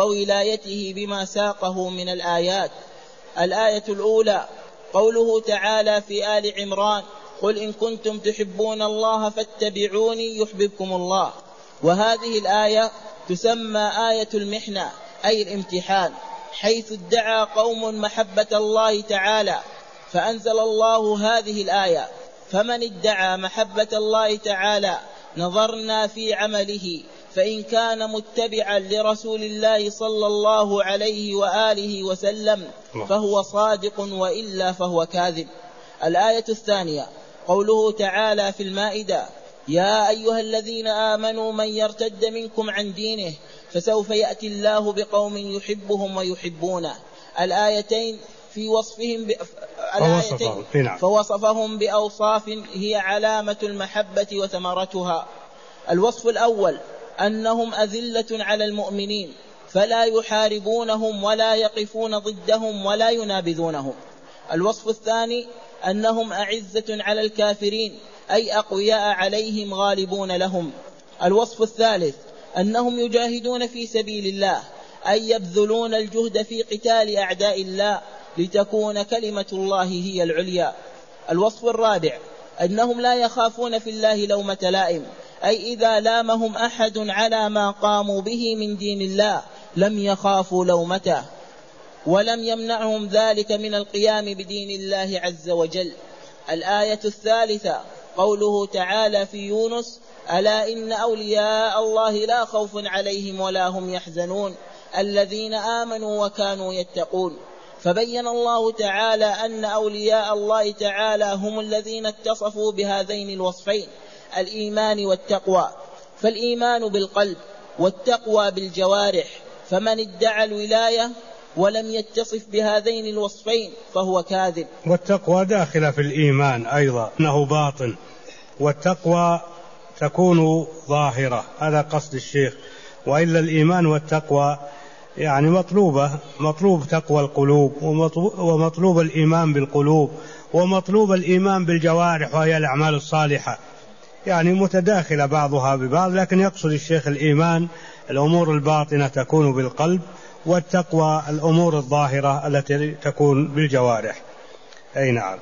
وولايته بما ساقه من الآيات. الآية الأولى قوله تعالى في آل عمران: قل إن كنتم تحبون الله فاتبعوني يحببكم الله. وهذه الآية تسمى آية المحنة أي الامتحان، حيث ادعى قوم محبة الله تعالى فأنزل الله هذه الآية: فمن ادعى محبة الله تعالى نظرنا في عمله فإن كان متبعا لرسول الله صلى الله عليه وآله وسلم فهو صادق وإلا فهو كاذب. الآية الثانية قوله تعالى في المائدة: يا أيها الذين آمنوا من يرتد منكم عن دينه فسوف يأتي الله بقوم يحبهم ويحبونه. الآيتين في وصفهم ب... الآيتين فوصفهم بأوصاف هي علامة المحبة وثمرتها. الوصف الأول أنهم أذلة على المؤمنين فلا يحاربونهم ولا يقفون ضدهم ولا ينابذونهم. الوصف الثاني أنهم أعزة على الكافرين أي أقوياء عليهم غالبون لهم. الوصف الثالث أنهم يجاهدون في سبيل الله أي يبذلون الجهد في قتال أعداء الله لتكون كلمة الله هي العليا. الوصف الرابع أنهم لا يخافون في الله لومة لائم أي إذا لامهم أحد على ما قاموا به من دين الله لم يخافوا لومته ولم يمنعهم ذلك من القيام بدين الله عز وجل. الآية الثالثة قوله تعالى في يونس: ألا إن أولياء الله لا خوف عليهم ولا هم يحزنون الذين آمنوا وكانوا يتقون. فبين الله تعالى أن أولياء الله تعالى هم الذين اتصفوا بهذين الوصفين الإيمان والتقوى، فالإيمان بالقلب والتقوى بالجوارح. فمن ادعى الولاية ولم يتصف بهذين الوصفين فهو كاذب. والتقوى داخلة في الإيمان أيضا أنه باطن، والتقوى تكون ظاهرة، هذا قصد الشيخ. وإلا الإيمان والتقوى يعني مطلوبة، مطلوب تقوى القلوب ومطلوب الإيمان بالقلوب ومطلوب الإيمان بالجوارح وهي الأعمال الصالحة، يعني متداخلة بعضها ببعض. لكن يقصد الشيخ الإيمان الأمور الباطنة تكون بالقلب، والتقوى الأمور الظاهرة التي تكون بالجوارح. أي نعم.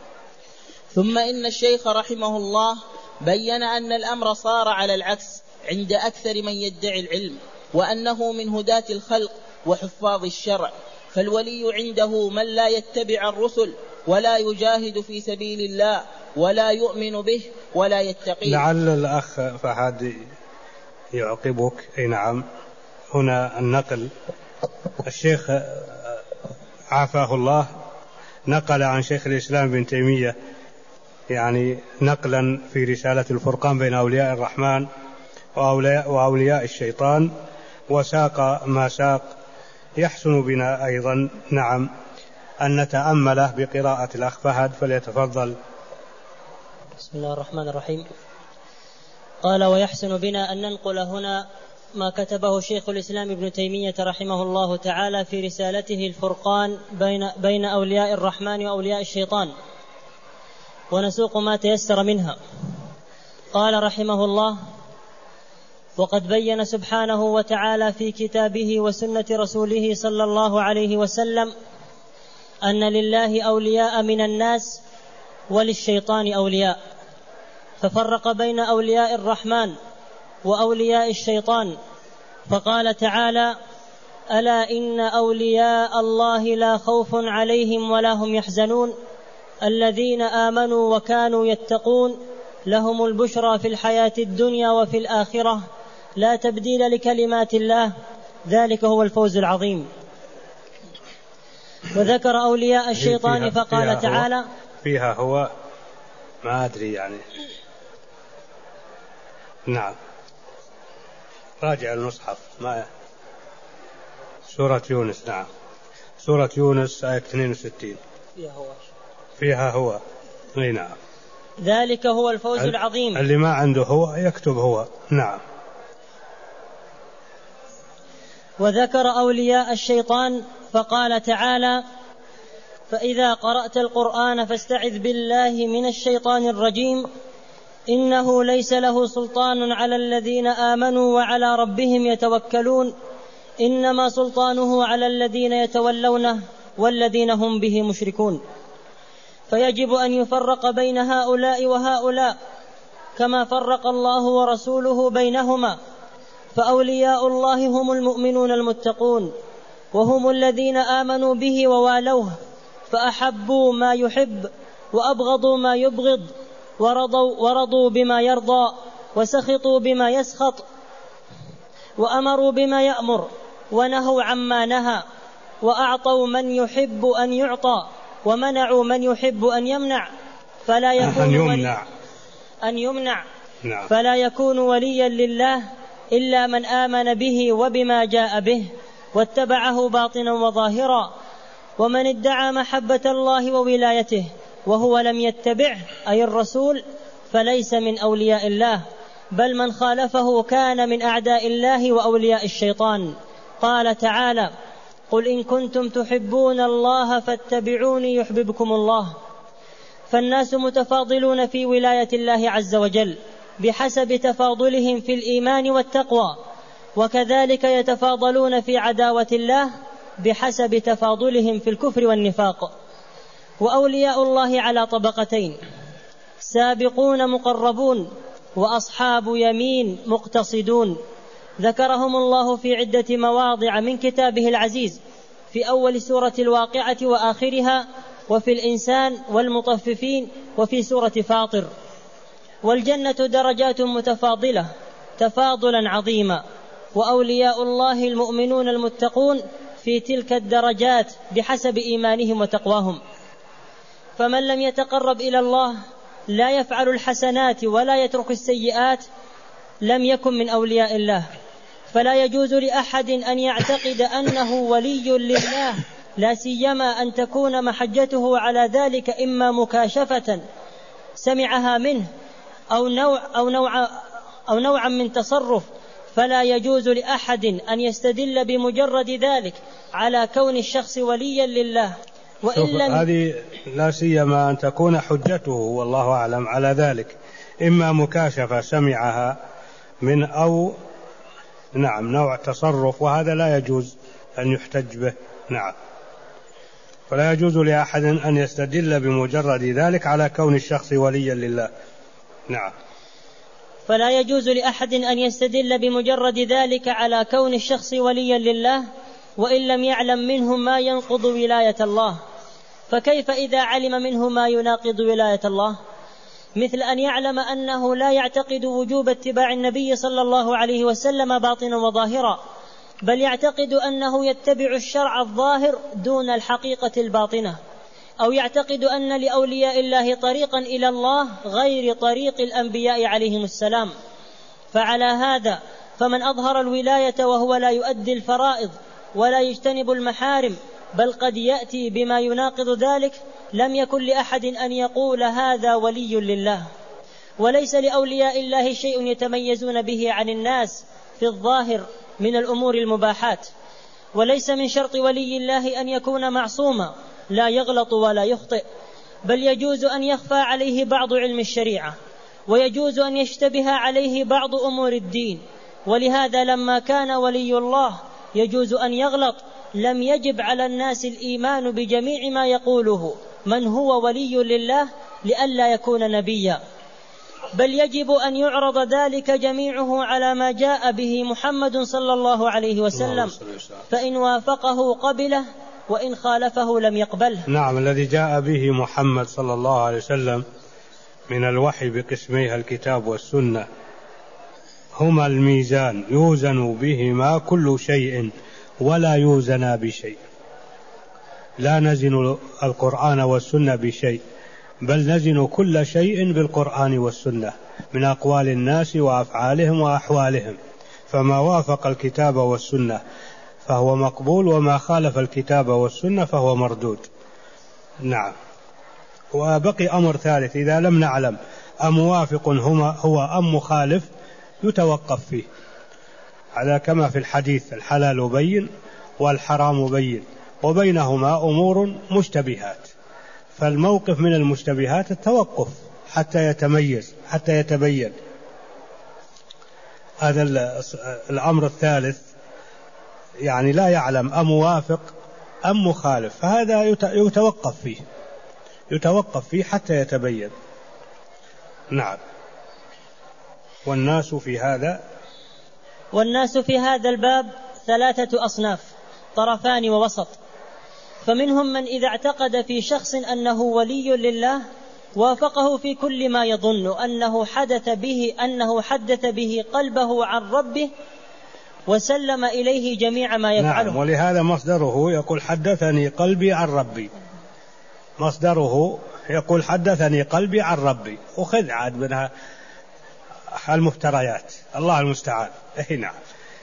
ثم إن الشيخ رحمه الله بين أن الأمر صار على العكس عند أكثر من يدعي العلم، وأنه من هداة الخلق وحفاظ الشرع. فالولي عنده من لا يتبع الرسل ولا يجاهد في سبيل الله ولا يؤمن به ولا يتقي. لعل الأخ فهد يعقبك. أي نعم. هنا النقل، الشيخ عافاه الله نقل عن شيخ الإسلام ابن تيمية يعني نقلا في رسالة الفرقان بين أولياء الرحمن وأولياء, وأولياء الشيطان، وساق ما ساق. يحسن بنا أيضا نعم أن نتأمله بقراءة الأخ فهد، فليتفضل. بسم الله الرحمن الرحيم. قال: ويحسن بنا أن ننقل هنا ما كتبه شيخ الإسلام ابن تيمية رحمه الله تعالى في رسالته الفرقان بين, بين أولياء الرحمن وأولياء الشيطان، ونسوق ما تيسر منها. قال رحمه الله: وقد بين سبحانه وتعالى في كتابه وسنة رسوله صلى الله عليه وسلم أن لله أولياء من الناس وللشيطان أولياء. ففرق بين أولياء الرحمن وأولياء الشيطان، فقال تعالى: ألا إن أولياء الله لا خوف عليهم ولا هم يحزنون الذين آمنوا وكانوا يتقون لهم البشرى في الحياة الدنيا وفي الآخرة لا تبديل لكلمات الله ذلك هو الفوز العظيم. وذكر أولياء الشيطان فيها فقال فيها تعالى هو فيها هو ما أدري يعني. نعم، راجع المصحف ما سورة يونس. نعم، سورة يونس آية اثنين وستين فيها هو, فيها هو. نعم، ذلك هو الفوز العظيم. اللي ما عنده هو يكتب هو. نعم. وذكر أولياء الشيطان فقال تعالى: فإذا قرأت القرآن فاستعذ بالله من الشيطان الرجيم إنه ليس له سلطان على الذين آمنوا وعلى ربهم يتوكلون إنما سلطانه على الذين يتولونه والذين هم به مشركون. فيجب أن يفرق بين هؤلاء وهؤلاء كما فرق الله ورسوله بينهما، فأولياء الله هم المؤمنون المتقون، وهم الذين آمنوا به ووالوه، فأحبوا ما يحب وأبغضوا ما يبغض، ورضوا, ورضوا بما يرضى وسخطوا بما يسخط، وأمروا بما يأمر ونهوا عما نهى، وأعطوا من يحب أن يعطى ومنعوا من يحب أن يمنع فلا يكون أن يمنع, أن يمنع نعم. فلا يكون وليا لله إلا من آمن به وبما جاء به واتبعه باطنا وظاهرا. ومن ادعى محبة الله وولايته وهو لم يتبعه أي الرسول فليس من أولياء الله، بل من خالفه كان من أعداء الله وأولياء الشيطان. قال تعالى: قل إن كنتم تحبون الله فاتبعوني يحببكم الله. فالناس متفاضلون في ولاية الله عز وجل بحسب تفاضلهم في الإيمان والتقوى، وكذلك يتفاضلون في عداوة الله بحسب تفاضلهم في الكفر والنفاق. وأولياء الله على طبقتين: سابقون مقربون وأصحاب يمين مقتصدون، ذكرهم الله في عدة مواضع من كتابه العزيز، في أول سورة الواقعة وآخرها، وفي الإنسان والمطففين، وفي سورة فاطر. والجنة درجات متفاضلة تفاضلا عظيما، وأولياء الله المؤمنون المتقون في تلك الدرجات بحسب إيمانهم وتقواهم. فمن لم يتقرب إلى الله لا يفعل الحسنات ولا يترك السيئات لم يكن من أولياء الله. فلا يجوز لأحد أن يعتقد أنه ولي لله، لا سيما أن تكون محجته على ذلك إما مكاشفة سمعها منه أو نوع أو نوع أو نوعا من تصرف، فلا يجوز لأحد أن يستدل بمجرد ذلك على كون الشخص وليا لله. وإن لم هذه لا سيما أن تكون حجته والله أعلم على ذلك إما مكاشفة سمعها من أو نعم نوع تصرف، وهذا لا يجوز أن يحتج به. نعم، فلا يجوز لأحد أن يستدل بمجرد ذلك على كون الشخص وليا لله. نعم، فلا يجوز لأحد أن يستدل بمجرد ذلك على كون الشخص وليا لله وإن لم يعلم منه ما ينقض ولاية الله. فكيف إذا علم منه ما يناقض ولاية الله؟ مثل أن يعلم أنه لا يعتقد وجوب اتباع النبي صلى الله عليه وسلم باطنا وظاهرا، بل يعتقد أنه يتبع الشرع الظاهر دون الحقيقة الباطنة، أو يعتقد أن لأولياء الله طريقا إلى الله غير طريق الأنبياء عليهم السلام. فعلى هذا فمن أظهر الولاية وهو لا يؤدي الفرائض ولا يجتنب المحارم، بل قد يأتي بما يناقض ذلك، لم يكن لأحد أن يقول هذا ولي لله. وليس لأولياء الله شيء يتميزون به عن الناس في الظاهر من الأمور المباحات. وليس من شرط ولي الله أن يكون معصوما لا يغلط ولا يخطئ، بل يجوز أن يخفى عليه بعض علم الشريعة، ويجوز أن يشتبه عليه بعض أمور الدين. ولهذا لما كان ولي الله يجوز أن يغلط، لم يجب على الناس الإيمان بجميع ما يقوله من هو ولي لله لئلا يكون نبيا. بل يجب أن يعرض ذلك جميعه على ما جاء به محمد صلى الله عليه وسلم، فإن وافقه قبله وإن خالفه لم يقبله. نعم، الذي جاء به محمد صلى الله عليه وسلم من الوحي بقسميها الكتاب والسنة هما الميزان يوزن بهما كل شيء ولا يوزن بشيء. لا نزن القرآن والسنة بشيء، بل نزن كل شيء بالقرآن والسنة من أقوال الناس وأفعالهم وأحوالهم، فما وافق الكتاب والسنة فهو مقبول، وما خالف الكتاب والسنة فهو مردود. نعم. وبقي أمر ثالث، إذا لم نعلم أموافق هو أم مخالف يتوقف فيه، هذا كما في الحديث: الحلال بين والحرام بين وبينهما أمور مشتبهات. فالموقف من المشتبهات التوقف حتى يتميز حتى يتبين. هذا الأمر الثالث، يعني لا يعلم أموافق أم مخالف، فهذا يتوقف فيه يتوقف فيه حتى يتبين. نعم. والناس في هذا والناس في هذا الباب ثلاثة أصناف، طرفان ووسط. فمنهم من إذا اعتقد في شخص أنه ولي لله وافقه في كل ما يظن أنه حدث به أنه حدث به قلبه عن ربه وسلم إليه جميع ما يفعله. نعم. ولهذا مصدره يقول: حدثني قلبي عن ربي. مصدره يقول: حدثني قلبي عن ربي، وخذ عاد منها المفتريات، الله المستعان. اي نعم.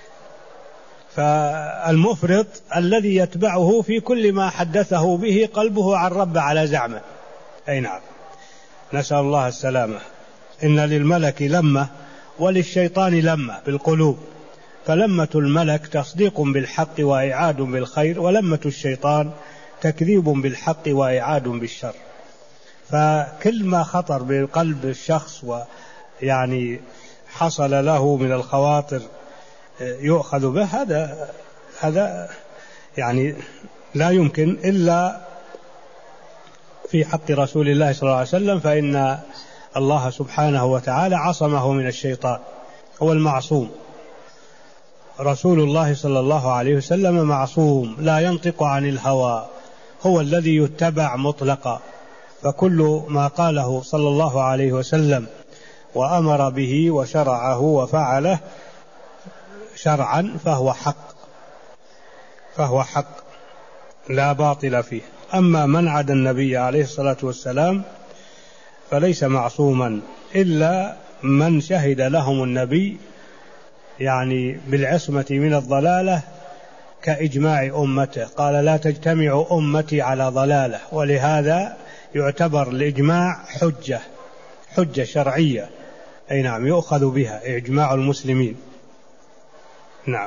فالمفرط الذي يتبعه في كل ما حدثه به قلبه عن رب على زعمه. اي نعم، نسأل الله السلامة. إن للملك لمة وللشيطان لمة بالقلوب، فلمة الملك تصديق بالحق وإعاد بالخير، ولمة الشيطان تكذيب بالحق وإعاد بالشر. فكل ما خطر بقلب الشخص ويعني حصل له من الخواطر يؤخذ به، هذا هذا يعني لا يمكن إلا في حق رسول الله صلى الله عليه وسلم، فإن الله سبحانه وتعالى عصمه من الشيطان، هو المعصوم. رسول الله صلى الله عليه وسلم معصوم لا ينطق عن الهوى، هو الذي يتبع مطلقا، فكل ما قاله صلى الله عليه وسلم وأمر به وشرعه وفعله شرعا فهو حق فهو حق لا باطل فيه. أما من عدا النبي عليه الصلاة والسلام فليس معصوما إلا من شهد لهم النبي يعني بالعصمة من الضلالة كإجماع أمته، قال: لا تجتمع أمتي على ضلالة. ولهذا يعتبر الإجماع حجة حجة شرعية، أي نعم، يؤخذ بها إجماع المسلمين. نعم.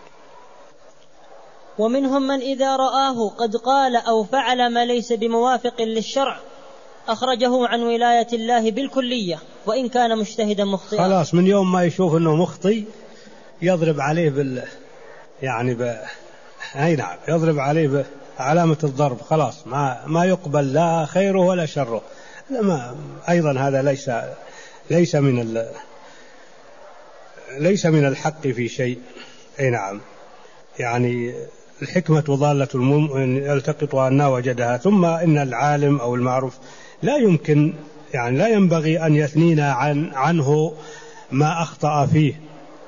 ومنهم من إذا رآه قد قال أو فعل ما ليس بموافق للشرع أخرجه عن ولاية الله بالكلية وإن كان مجتهدا مخطئا. خلاص، من يوم ما يشوف أنه مخطئ يضرب عليه بال يعني ب... أي نعم يضرب عليه بعلامة الضرب، خلاص ما ما يقبل لا خيره ولا شره. ما أيضا هذا ليس ليس من ال... ليس من الحق في شيء. أي نعم، يعني الحكمة ضالة المؤمن يلتقطها أن وجدها. ثم إن العالم أو المعروف لا يمكن يعني لا ينبغي أن يثنينا عن عنه ما أخطأ فيه.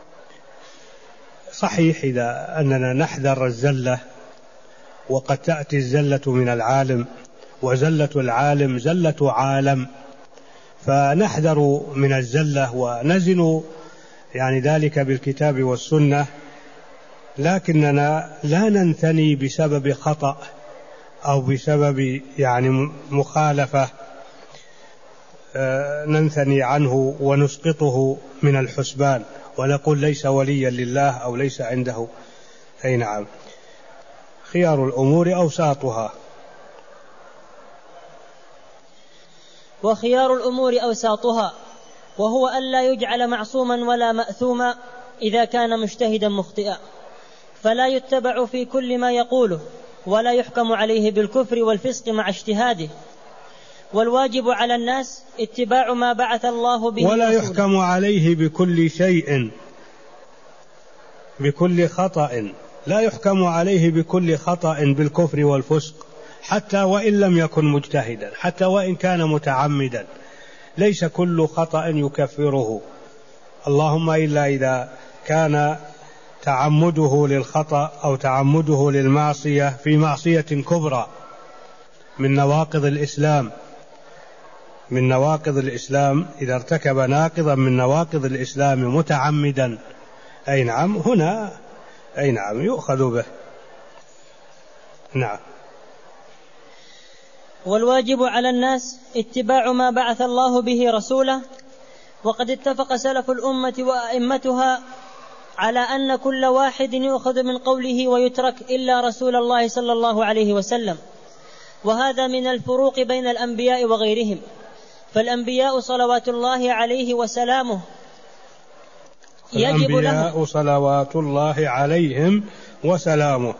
صحيح إذا أننا نحذر الزلة، وقد تأتي الزلة من العالم، وزلة العالم زلة عالم، فنحذر من الزلة ونزن يعني ذلك بالكتاب والسنة، لكننا لا ننثني بسبب خطأ أو بسبب يعني مخالفة ننثني عنه ونسقطه من الحسبان ونقول ليس وليا لله أو ليس عنده. أي نعم، خيار الأمور أوساطها. وخيار الأمور أوساطها، وهو ألا يجعل معصوما ولا مأثوما إذا كان مجتهدا مخطئا، فلا يتبع في كل ما يقوله، ولا يحكم عليه بالكفر والفسق مع اجتهاده، والواجب على الناس اتباع ما بعث الله به ولا رسوله. يحكم عليه بكل شيء بكل خطأ، لا يحكم عليه بكل خطأ بالكفر والفسق، حتى وإن لم يكن مجتهدا، حتى وإن كان متعمدا، ليس كل خطأ يكفره، اللهم إلا إذا كان تعمده للخطأ أو تعمده للمعصية في معصية كبرى من نواقض الإسلام من نواقض الإسلام إذا ارتكب ناقضا من نواقض الإسلام متعمدا، أي نعم، هنا أي نعم يؤخذ به. نعم. والواجب على الناس اتباع ما بعث الله به رسوله. وقد اتفق سلف الأمة وأئمتها على أن كل واحد يؤخذ من قوله ويترك إلا رسول الله صلى الله عليه وسلم، وهذا من الفروق بين الأنبياء وغيرهم. فالأنبياء صلوات الله عليه وسلامه يجب الأنبياء صلوات الله عليهم وسلامه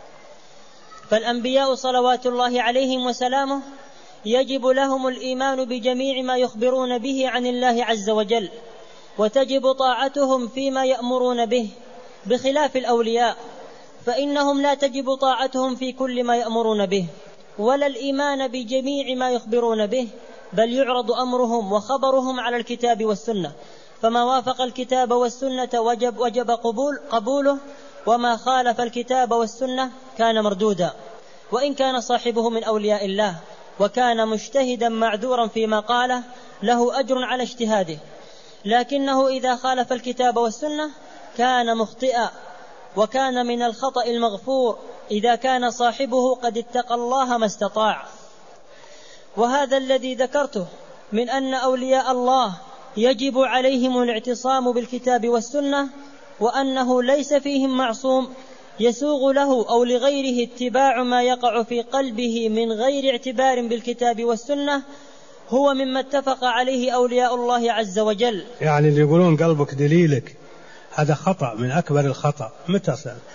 فالأنبياء صلوات الله عليهم وسلامه يجب لهم الإيمان بجميع ما يخبرون به عن الله عز وجل، وتجب طاعتهم فيما يأمرون به، بخلاف الأولياء فإنهم لا تجب طاعتهم في كل ما يأمرون به، ولا الإيمان بجميع ما يخبرون به، بل يعرض أمرهم وخبرهم على الكتاب والسنة، فما وافق الكتاب والسنة وجب, وجب قبول قبوله، وما خالف الكتاب والسنة كان مردودا، وإن كان صاحبه من أولياء الله وكان مجتهدا معذورا فيما قاله له أجر على اجتهاده، لكنه إذا خالف الكتاب والسنة كان مخطئا، وكان من الخطأ المغفور إذا كان صاحبه قد اتقى الله ما استطاع. وهذا الذي ذكرته من أن أولياء الله يجب عليهم الاعتصام بالكتاب والسنة، وأنه ليس فيهم معصوم يسوغ له أو لغيره اتباع ما يقع في قلبه من غير اعتبار بالكتاب والسنة، هو مما اتفق عليه أولياء الله عز وجل. يعني اللي يقولون قلبك دليلك هذا خطأ من أكبر الخطأ. متى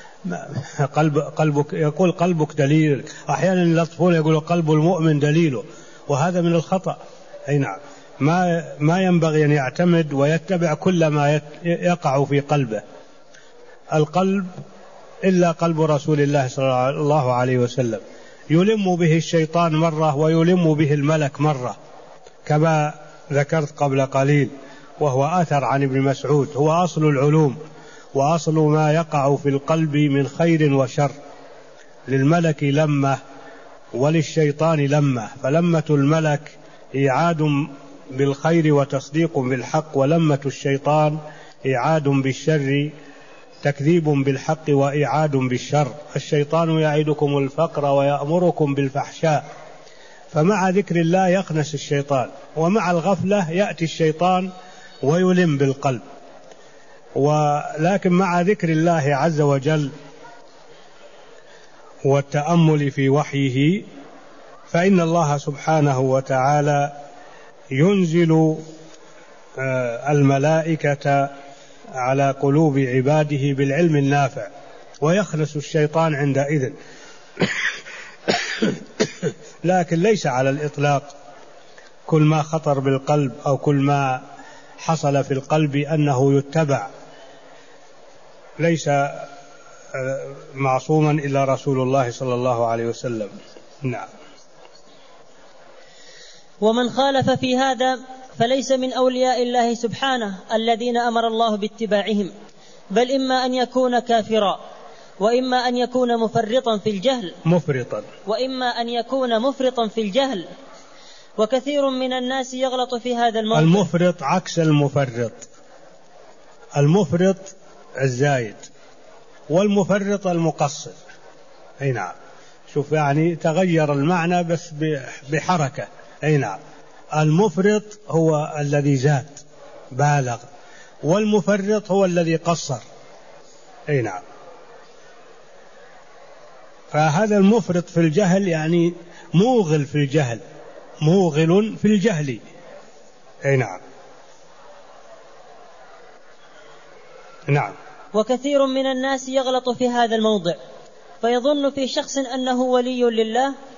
قلب قلبك يقول قلبك دليلك؟ أحيانا الأطفال يقولوا قلب المؤمن دليله، وهذا من الخطأ. أي نعم، ما ما ينبغي أن يعتمد ويتبع كل ما يقع في قلبه. القلب إلا قلب رسول الله صلى الله عليه وسلم يلم به الشيطان مرة ويلم به الملك مرة، كما ذكرت قبل قليل، وهو أثر عن ابن مسعود، هو أصل العلوم وأصل ما يقع في القلب من خير وشر. للملك لمة وللشيطان لمة، فلمة الملك إيعاد بالخير وتصديق بالحق، ولمة الشيطان إيعاد بالشر تكذيب بالحق وإيعاد بالشر. الشيطان يعدكم الفقر ويأمركم بالفحشاء، فمع ذكر الله يخنس الشيطان، ومع الغفلة يأتي الشيطان ويلم بالقلب. ولكن مع ذكر الله عز وجل والتأمل في وحيه فإن الله سبحانه وتعالى ينزل الملائكة على قلوب عباده بالعلم النافع، ويخلص الشيطان عندئذ. لكن ليس على الإطلاق كل ما خطر بالقلب أو كل ما حصل في القلب أنه يتبع، ليس معصوما إلا رسول الله صلى الله عليه وسلم. نعم. ومن خالف في هذا فليس من أولياء الله سبحانه الذين أمر الله باتباعهم، بل إما أن يكون كافرا، وإما أن يكون مفرطا في الجهل مفرطا وإما أن يكون مفرطا في الجهل. وكثير من الناس يغلط في هذا الموضوع. المفرط عكس المفرط، المفرط الزايد والمفرط المقصر. أي نعم، شوف يعني تغير المعنى بس بحركة. أي نعم، المفرط هو الذي زاد بالغ، والمفرط هو الذي قصر. أي نعم، فهذا المفرط في الجهل يعني موغل في الجهل، موغل في الجهل. أي نعم. نعم. وكثير من الناس يغلط في هذا الموضع، فيظن في شخص أنه ولي لله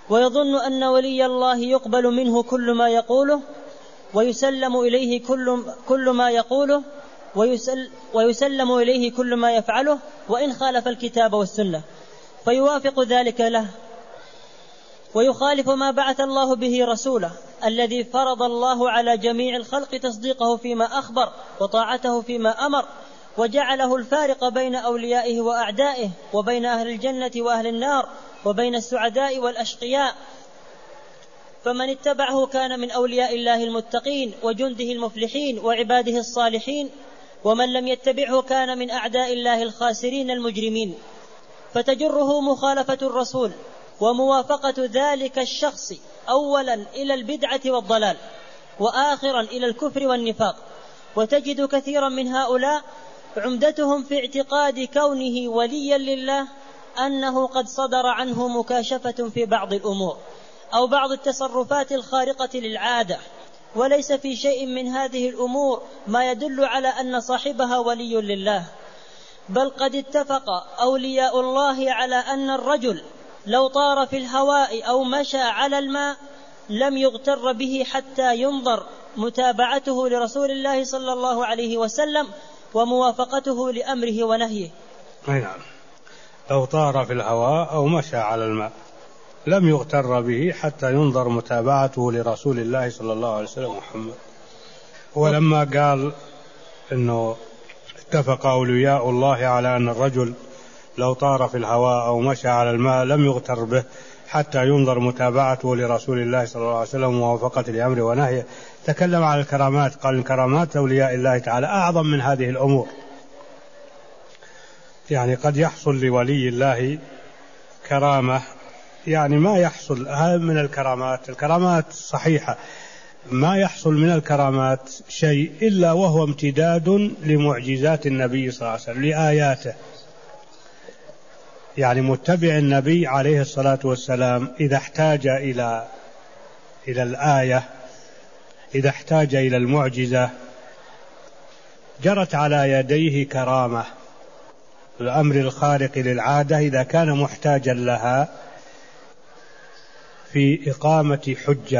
ويظن أن ولي الله يقبل منه كل ما يقوله ويسلم إليه كل, كل ما يقوله ويسل ويسلم إليه كل ما يفعله وإن خالف الكتاب والسنة، فيوافق ذلك له ويخالف ما بعث الله به رسوله الذي فرض الله على جميع الخلق تصديقه فيما أخبر وطاعته فيما أمر، وجعله الفارق بين أوليائه وأعدائه، وبين أهل الجنة وأهل النار، وبين السعداء والأشقياء. فمن اتبعه كان من أولياء الله المتقين وجنده المفلحين وعباده الصالحين، ومن لم يتبعه كان من أعداء الله الخاسرين المجرمين. فتجره مخالفة الرسول وموافقة ذلك الشخص أولا إلى البدعة والضلال، وآخرا إلى الكفر والنفاق. وتجد كثيرا من هؤلاء عمدتهم في اعتقاد كونه وليا لله أنه قد صدر عنه مكاشفة في بعض الأمور أو بعض التصرفات الخارقة للعادة، وليس في شيء من هذه الأمور ما يدل على أن صاحبها ولي لله. بل قد اتفق أولياء الله على أن الرجل لو طار في الهواء أو مشى على الماء لم يغتر به حتى ينظر متابعته لرسول الله صلى الله عليه وسلم وموافقته لأمره ونهيه. نعم، لو طار في الهواء أو مشى على الماء لم يغتر به حتى ينظر متابعته لرسول الله صلى الله عليه وسلم محمد. ولما قال إنه اتفق أولياء الله على أن الرجل لو طار في الهواء أو مشى على الماء لم يغتر به حتى ينظر متابعته لرسول الله صلى الله عليه وسلم وموافقة لأمره ونهيه، تكلم على الكرامات، قال كرامات أولياء الله تعالى أعظم من هذه الأمور. يعني قد يحصل لولي الله كرامة يعني ما يحصل من الكرامات، الكرامات صحيحة، ما يحصل من الكرامات شيء إلا وهو امتداد لمعجزات النبي صلى الله عليه وسلم لآياته. يعني متبع النبي عليه الصلاة والسلام إذا احتاج إلى إلى الآية، إذا احتاج إلى المعجزة جرت على يديه كرامة، الأمر الخارق للعادة إذا كان محتاجا لها في إقامة حجة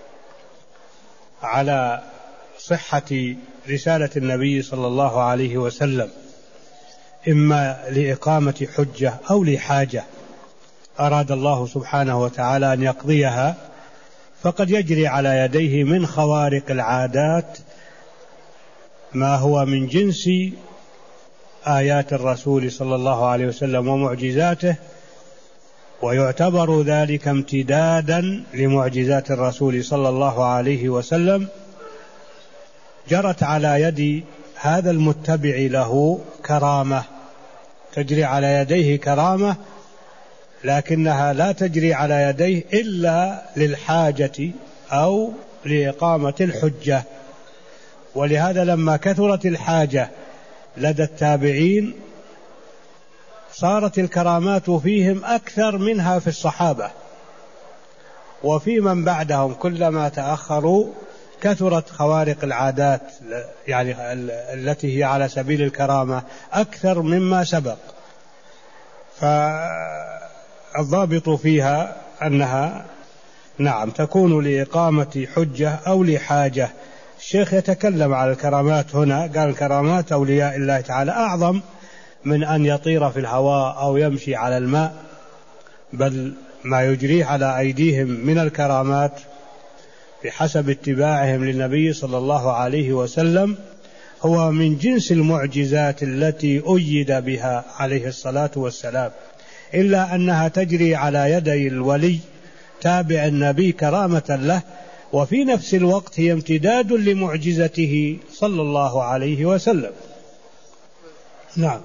على صحة رسالة النبي صلى الله عليه وسلم، إما لإقامة حجة أو لحاجة أراد الله سبحانه وتعالى أن يقضيها، فقد يجري على يديه من خوارق العادات ما هو من جنس آيات الرسول صلى الله عليه وسلم ومعجزاته، ويعتبر ذلك امتدادا لمعجزات الرسول صلى الله عليه وسلم. جرت على يد هذا المتبع له كرامة، تجري على يديه كرامة، لكنها لا تجري على يديه إلا للحاجة أو لإقامة الحجة. ولهذا لما كثرت الحاجة لدى التابعين صارت الكرامات فيهم أكثر منها في الصحابة، وفي من بعدهم كلما تأخروا كثرت خوارق العادات يعني التي هي على سبيل الكرامة أكثر مما سبق. فالضابط فيها أنها نعم تكون لإقامة حجة أو لحاجة. الشيخ يتكلم على الكرامات هنا، قال الكرامات أولياء الله تعالى أعظم من أن يطير في الهواء أو يمشي على الماء، بل ما يجريه على أيديهم من الكرامات بحسب اتباعهم للنبي صلى الله عليه وسلم هو من جنس المعجزات التي أيد بها عليه الصلاة والسلام، إلا أنها تجري على يدي الولي تابع النبي كرامة له، وفي نفس الوقت هي امتداد لمعجزته صلى الله عليه وسلم. نعم.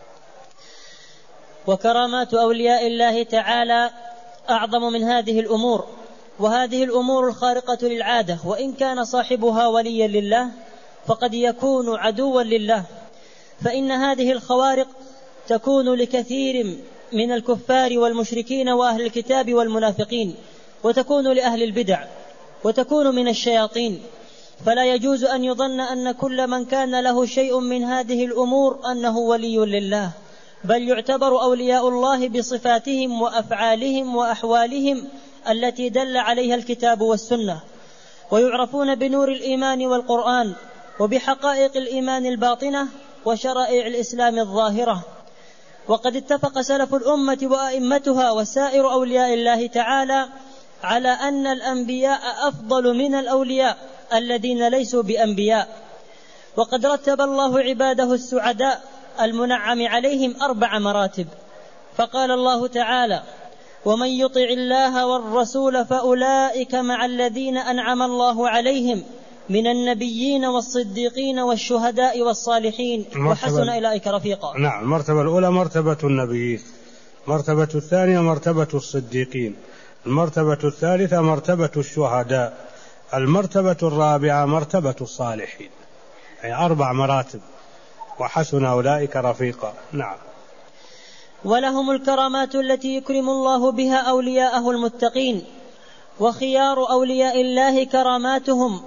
وكرامات أولياء الله تعالى أعظم من هذه الأمور، وهذه الأمور الخارقة للعادة وإن كان صاحبها وليا لله فقد يكون عدوا لله، فإن هذه الخوارق تكون لكثير من الكفار والمشركين وأهل الكتاب والمنافقين، وتكون لأهل البدع، وتكون من الشياطين. فلا يجوز أن يظن أن كل من كان له شيء من هذه الأمور أنه ولي لله، بل يعتبر أولياء الله بصفاتهم وأفعالهم وأحوالهم التي دل عليها الكتاب والسنة، ويعرفون بنور الإيمان والقرآن، وبحقائق الإيمان الباطنة، وشرائع الإسلام الظاهرة. وقد اتفق سلف الأمة وأئمتها وسائر أولياء الله تعالى على أن الأنبياء أفضل من الأولياء الذين ليسوا بأنبياء. وقد رتب الله عباده السعداء المنعم عليهم أربع مراتب، فقال الله تعالى: ومن يطع الله والرسول فأولئك مع الذين أنعم الله عليهم من النبيين والصديقين والشهداء والصالحين وحسن أولئك رفيقا. نعم، المرتبة الأولى مرتبة النبيين، المرتبة الثانية مرتبة الصديقين، المرتبة الثالثة مرتبة الشهداء، المرتبة الرابعة مرتبة الصالحين، أي أربع مراتب، وحسن أولئك رفيقا. نعم. ولهم الكرامات التي يكرم الله بها أولياءه المتقين، وخيار أولياء الله كراماتهم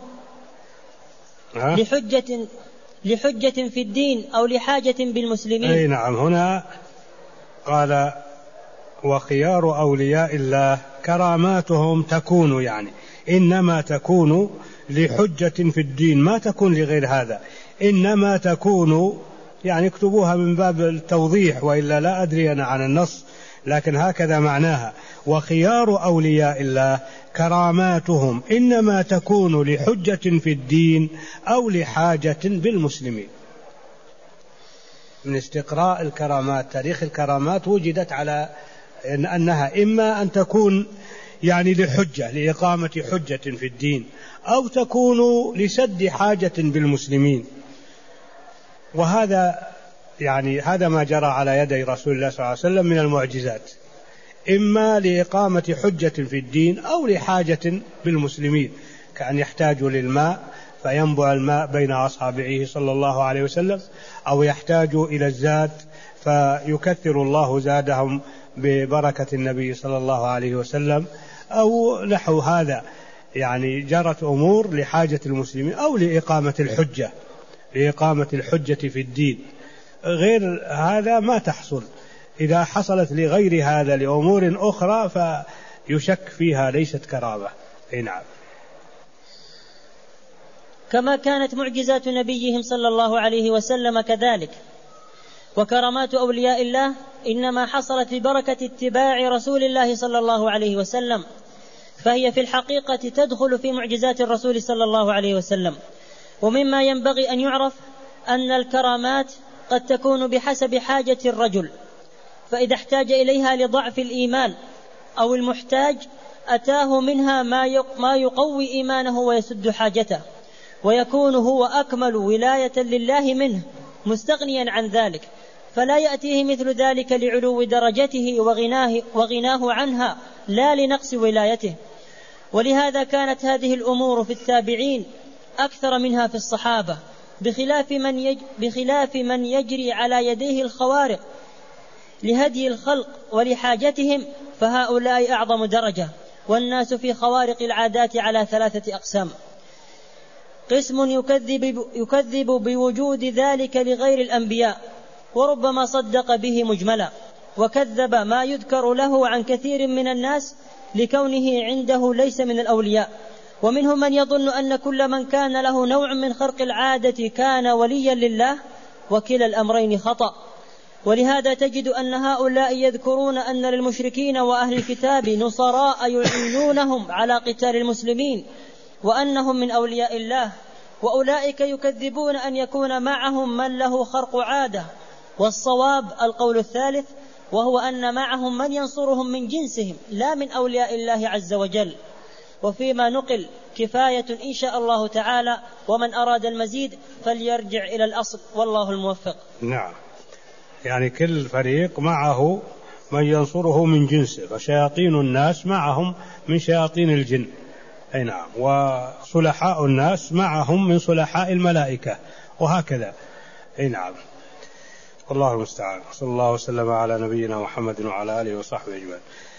لحجة لحجة في الدين أو لحاجة بالمسلمين. أي نعم، هنا قال وخيار أولياء الله كراماتهم تكون، يعني إنما تكون لحجة في الدين، ما تكون لغير هذا، إنما تكون، يعني اكتبوها من باب التوضيح، وإلا لا أدري أنا عن النص، لكن هكذا معناها: وخيار أولياء الله كراماتهم إنما تكون لحجة في الدين أو لحاجة بالمسلمين. من استقراء الكرامات، تاريخ الكرامات، وجدت على إن أنها إما أن تكون يعني لحجة، لإقامة حجة في الدين، أو تكون لسد حاجة بالمسلمين. وهذا يعني هذا ما جرى على يدي رسول الله صلى الله عليه وسلم من المعجزات، إما لإقامة حجة في الدين أو لحاجة بالمسلمين، كأن يحتاجوا للماء فينبع الماء بين أصابعه صلى الله عليه وسلم، أو يحتاجوا إلى الزاد فيكثر الله زادهم ببركة النبي صلى الله عليه وسلم، أو نحو هذا، يعني جرت أمور لحاجة المسلمين أو لإقامة الحجة لإقامة الحجة في الدين. غير هذا ما تحصل. إذا حصلت لغير هذا لأمور أخرى فيشك فيها، ليست كرامة. نعم. كما كانت معجزات نبيهم صلى الله عليه وسلم كذلك. وكرامات أولياء الله إنما حصلت ببركة اتباع رسول الله صلى الله عليه وسلم، فهي في الحقيقة تدخل في معجزات الرسول صلى الله عليه وسلم. ومما ينبغي أن يعرف أن الكرامات قد تكون بحسب حاجة الرجل، فإذا احتاج إليها لضعف الإيمان أو المحتاج أتاه منها ما يقوي إيمانه ويسد حاجته، ويكون هو أكمل ولاية لله منه مستغنيا عن ذلك، فلا يأتيه مثل ذلك لعلو درجته وغناه, وغناه عنها، لا لنقص ولايته. ولهذا كانت هذه الأمور في التابعين أكثر منها في الصحابة، بخلاف من, يج بخلاف من يجري على يديه الخوارق لهدي الخلق ولحاجتهم، فهؤلاء أعظم درجة. والناس في خوارق العادات على ثلاثة أقسام: قسم يكذب, يكذب بوجود ذلك لغير الأنبياء، وربما صدق به مجملا، وكذب ما يذكر له عن كثير من الناس لكونه عنده ليس من الأولياء. ومنهم من يظن أن كل من كان له نوع من خرق العادة كان وليا لله، وكلا الأمرين خطأ. ولهذا تجد أن هؤلاء يذكرون أن للمشركين وأهل الكتاب نصراء يعينونهم على قتال المسلمين، وأنهم من أولياء الله، وأولئك يكذبون أن يكون معهم من له خرق عادة. والصواب القول الثالث، وهو أن معهم من ينصرهم من جنسهم لا من أولياء الله عز وجل. وفيما نقل كفاية إن شاء الله تعالى، ومن أراد المزيد فليرجع إلى الأصل، والله الموفق. نعم، يعني كل فريق معه من ينصره من جنسه، فشياطين الناس معهم من شياطين الجن، أي نعم، وصلحاء الناس معهم من صلحاء الملائكة، وهكذا. أي نعم، والله المستعان. صلى الله وسلم على نبينا محمد وعلى آله وصحبه أجمعين.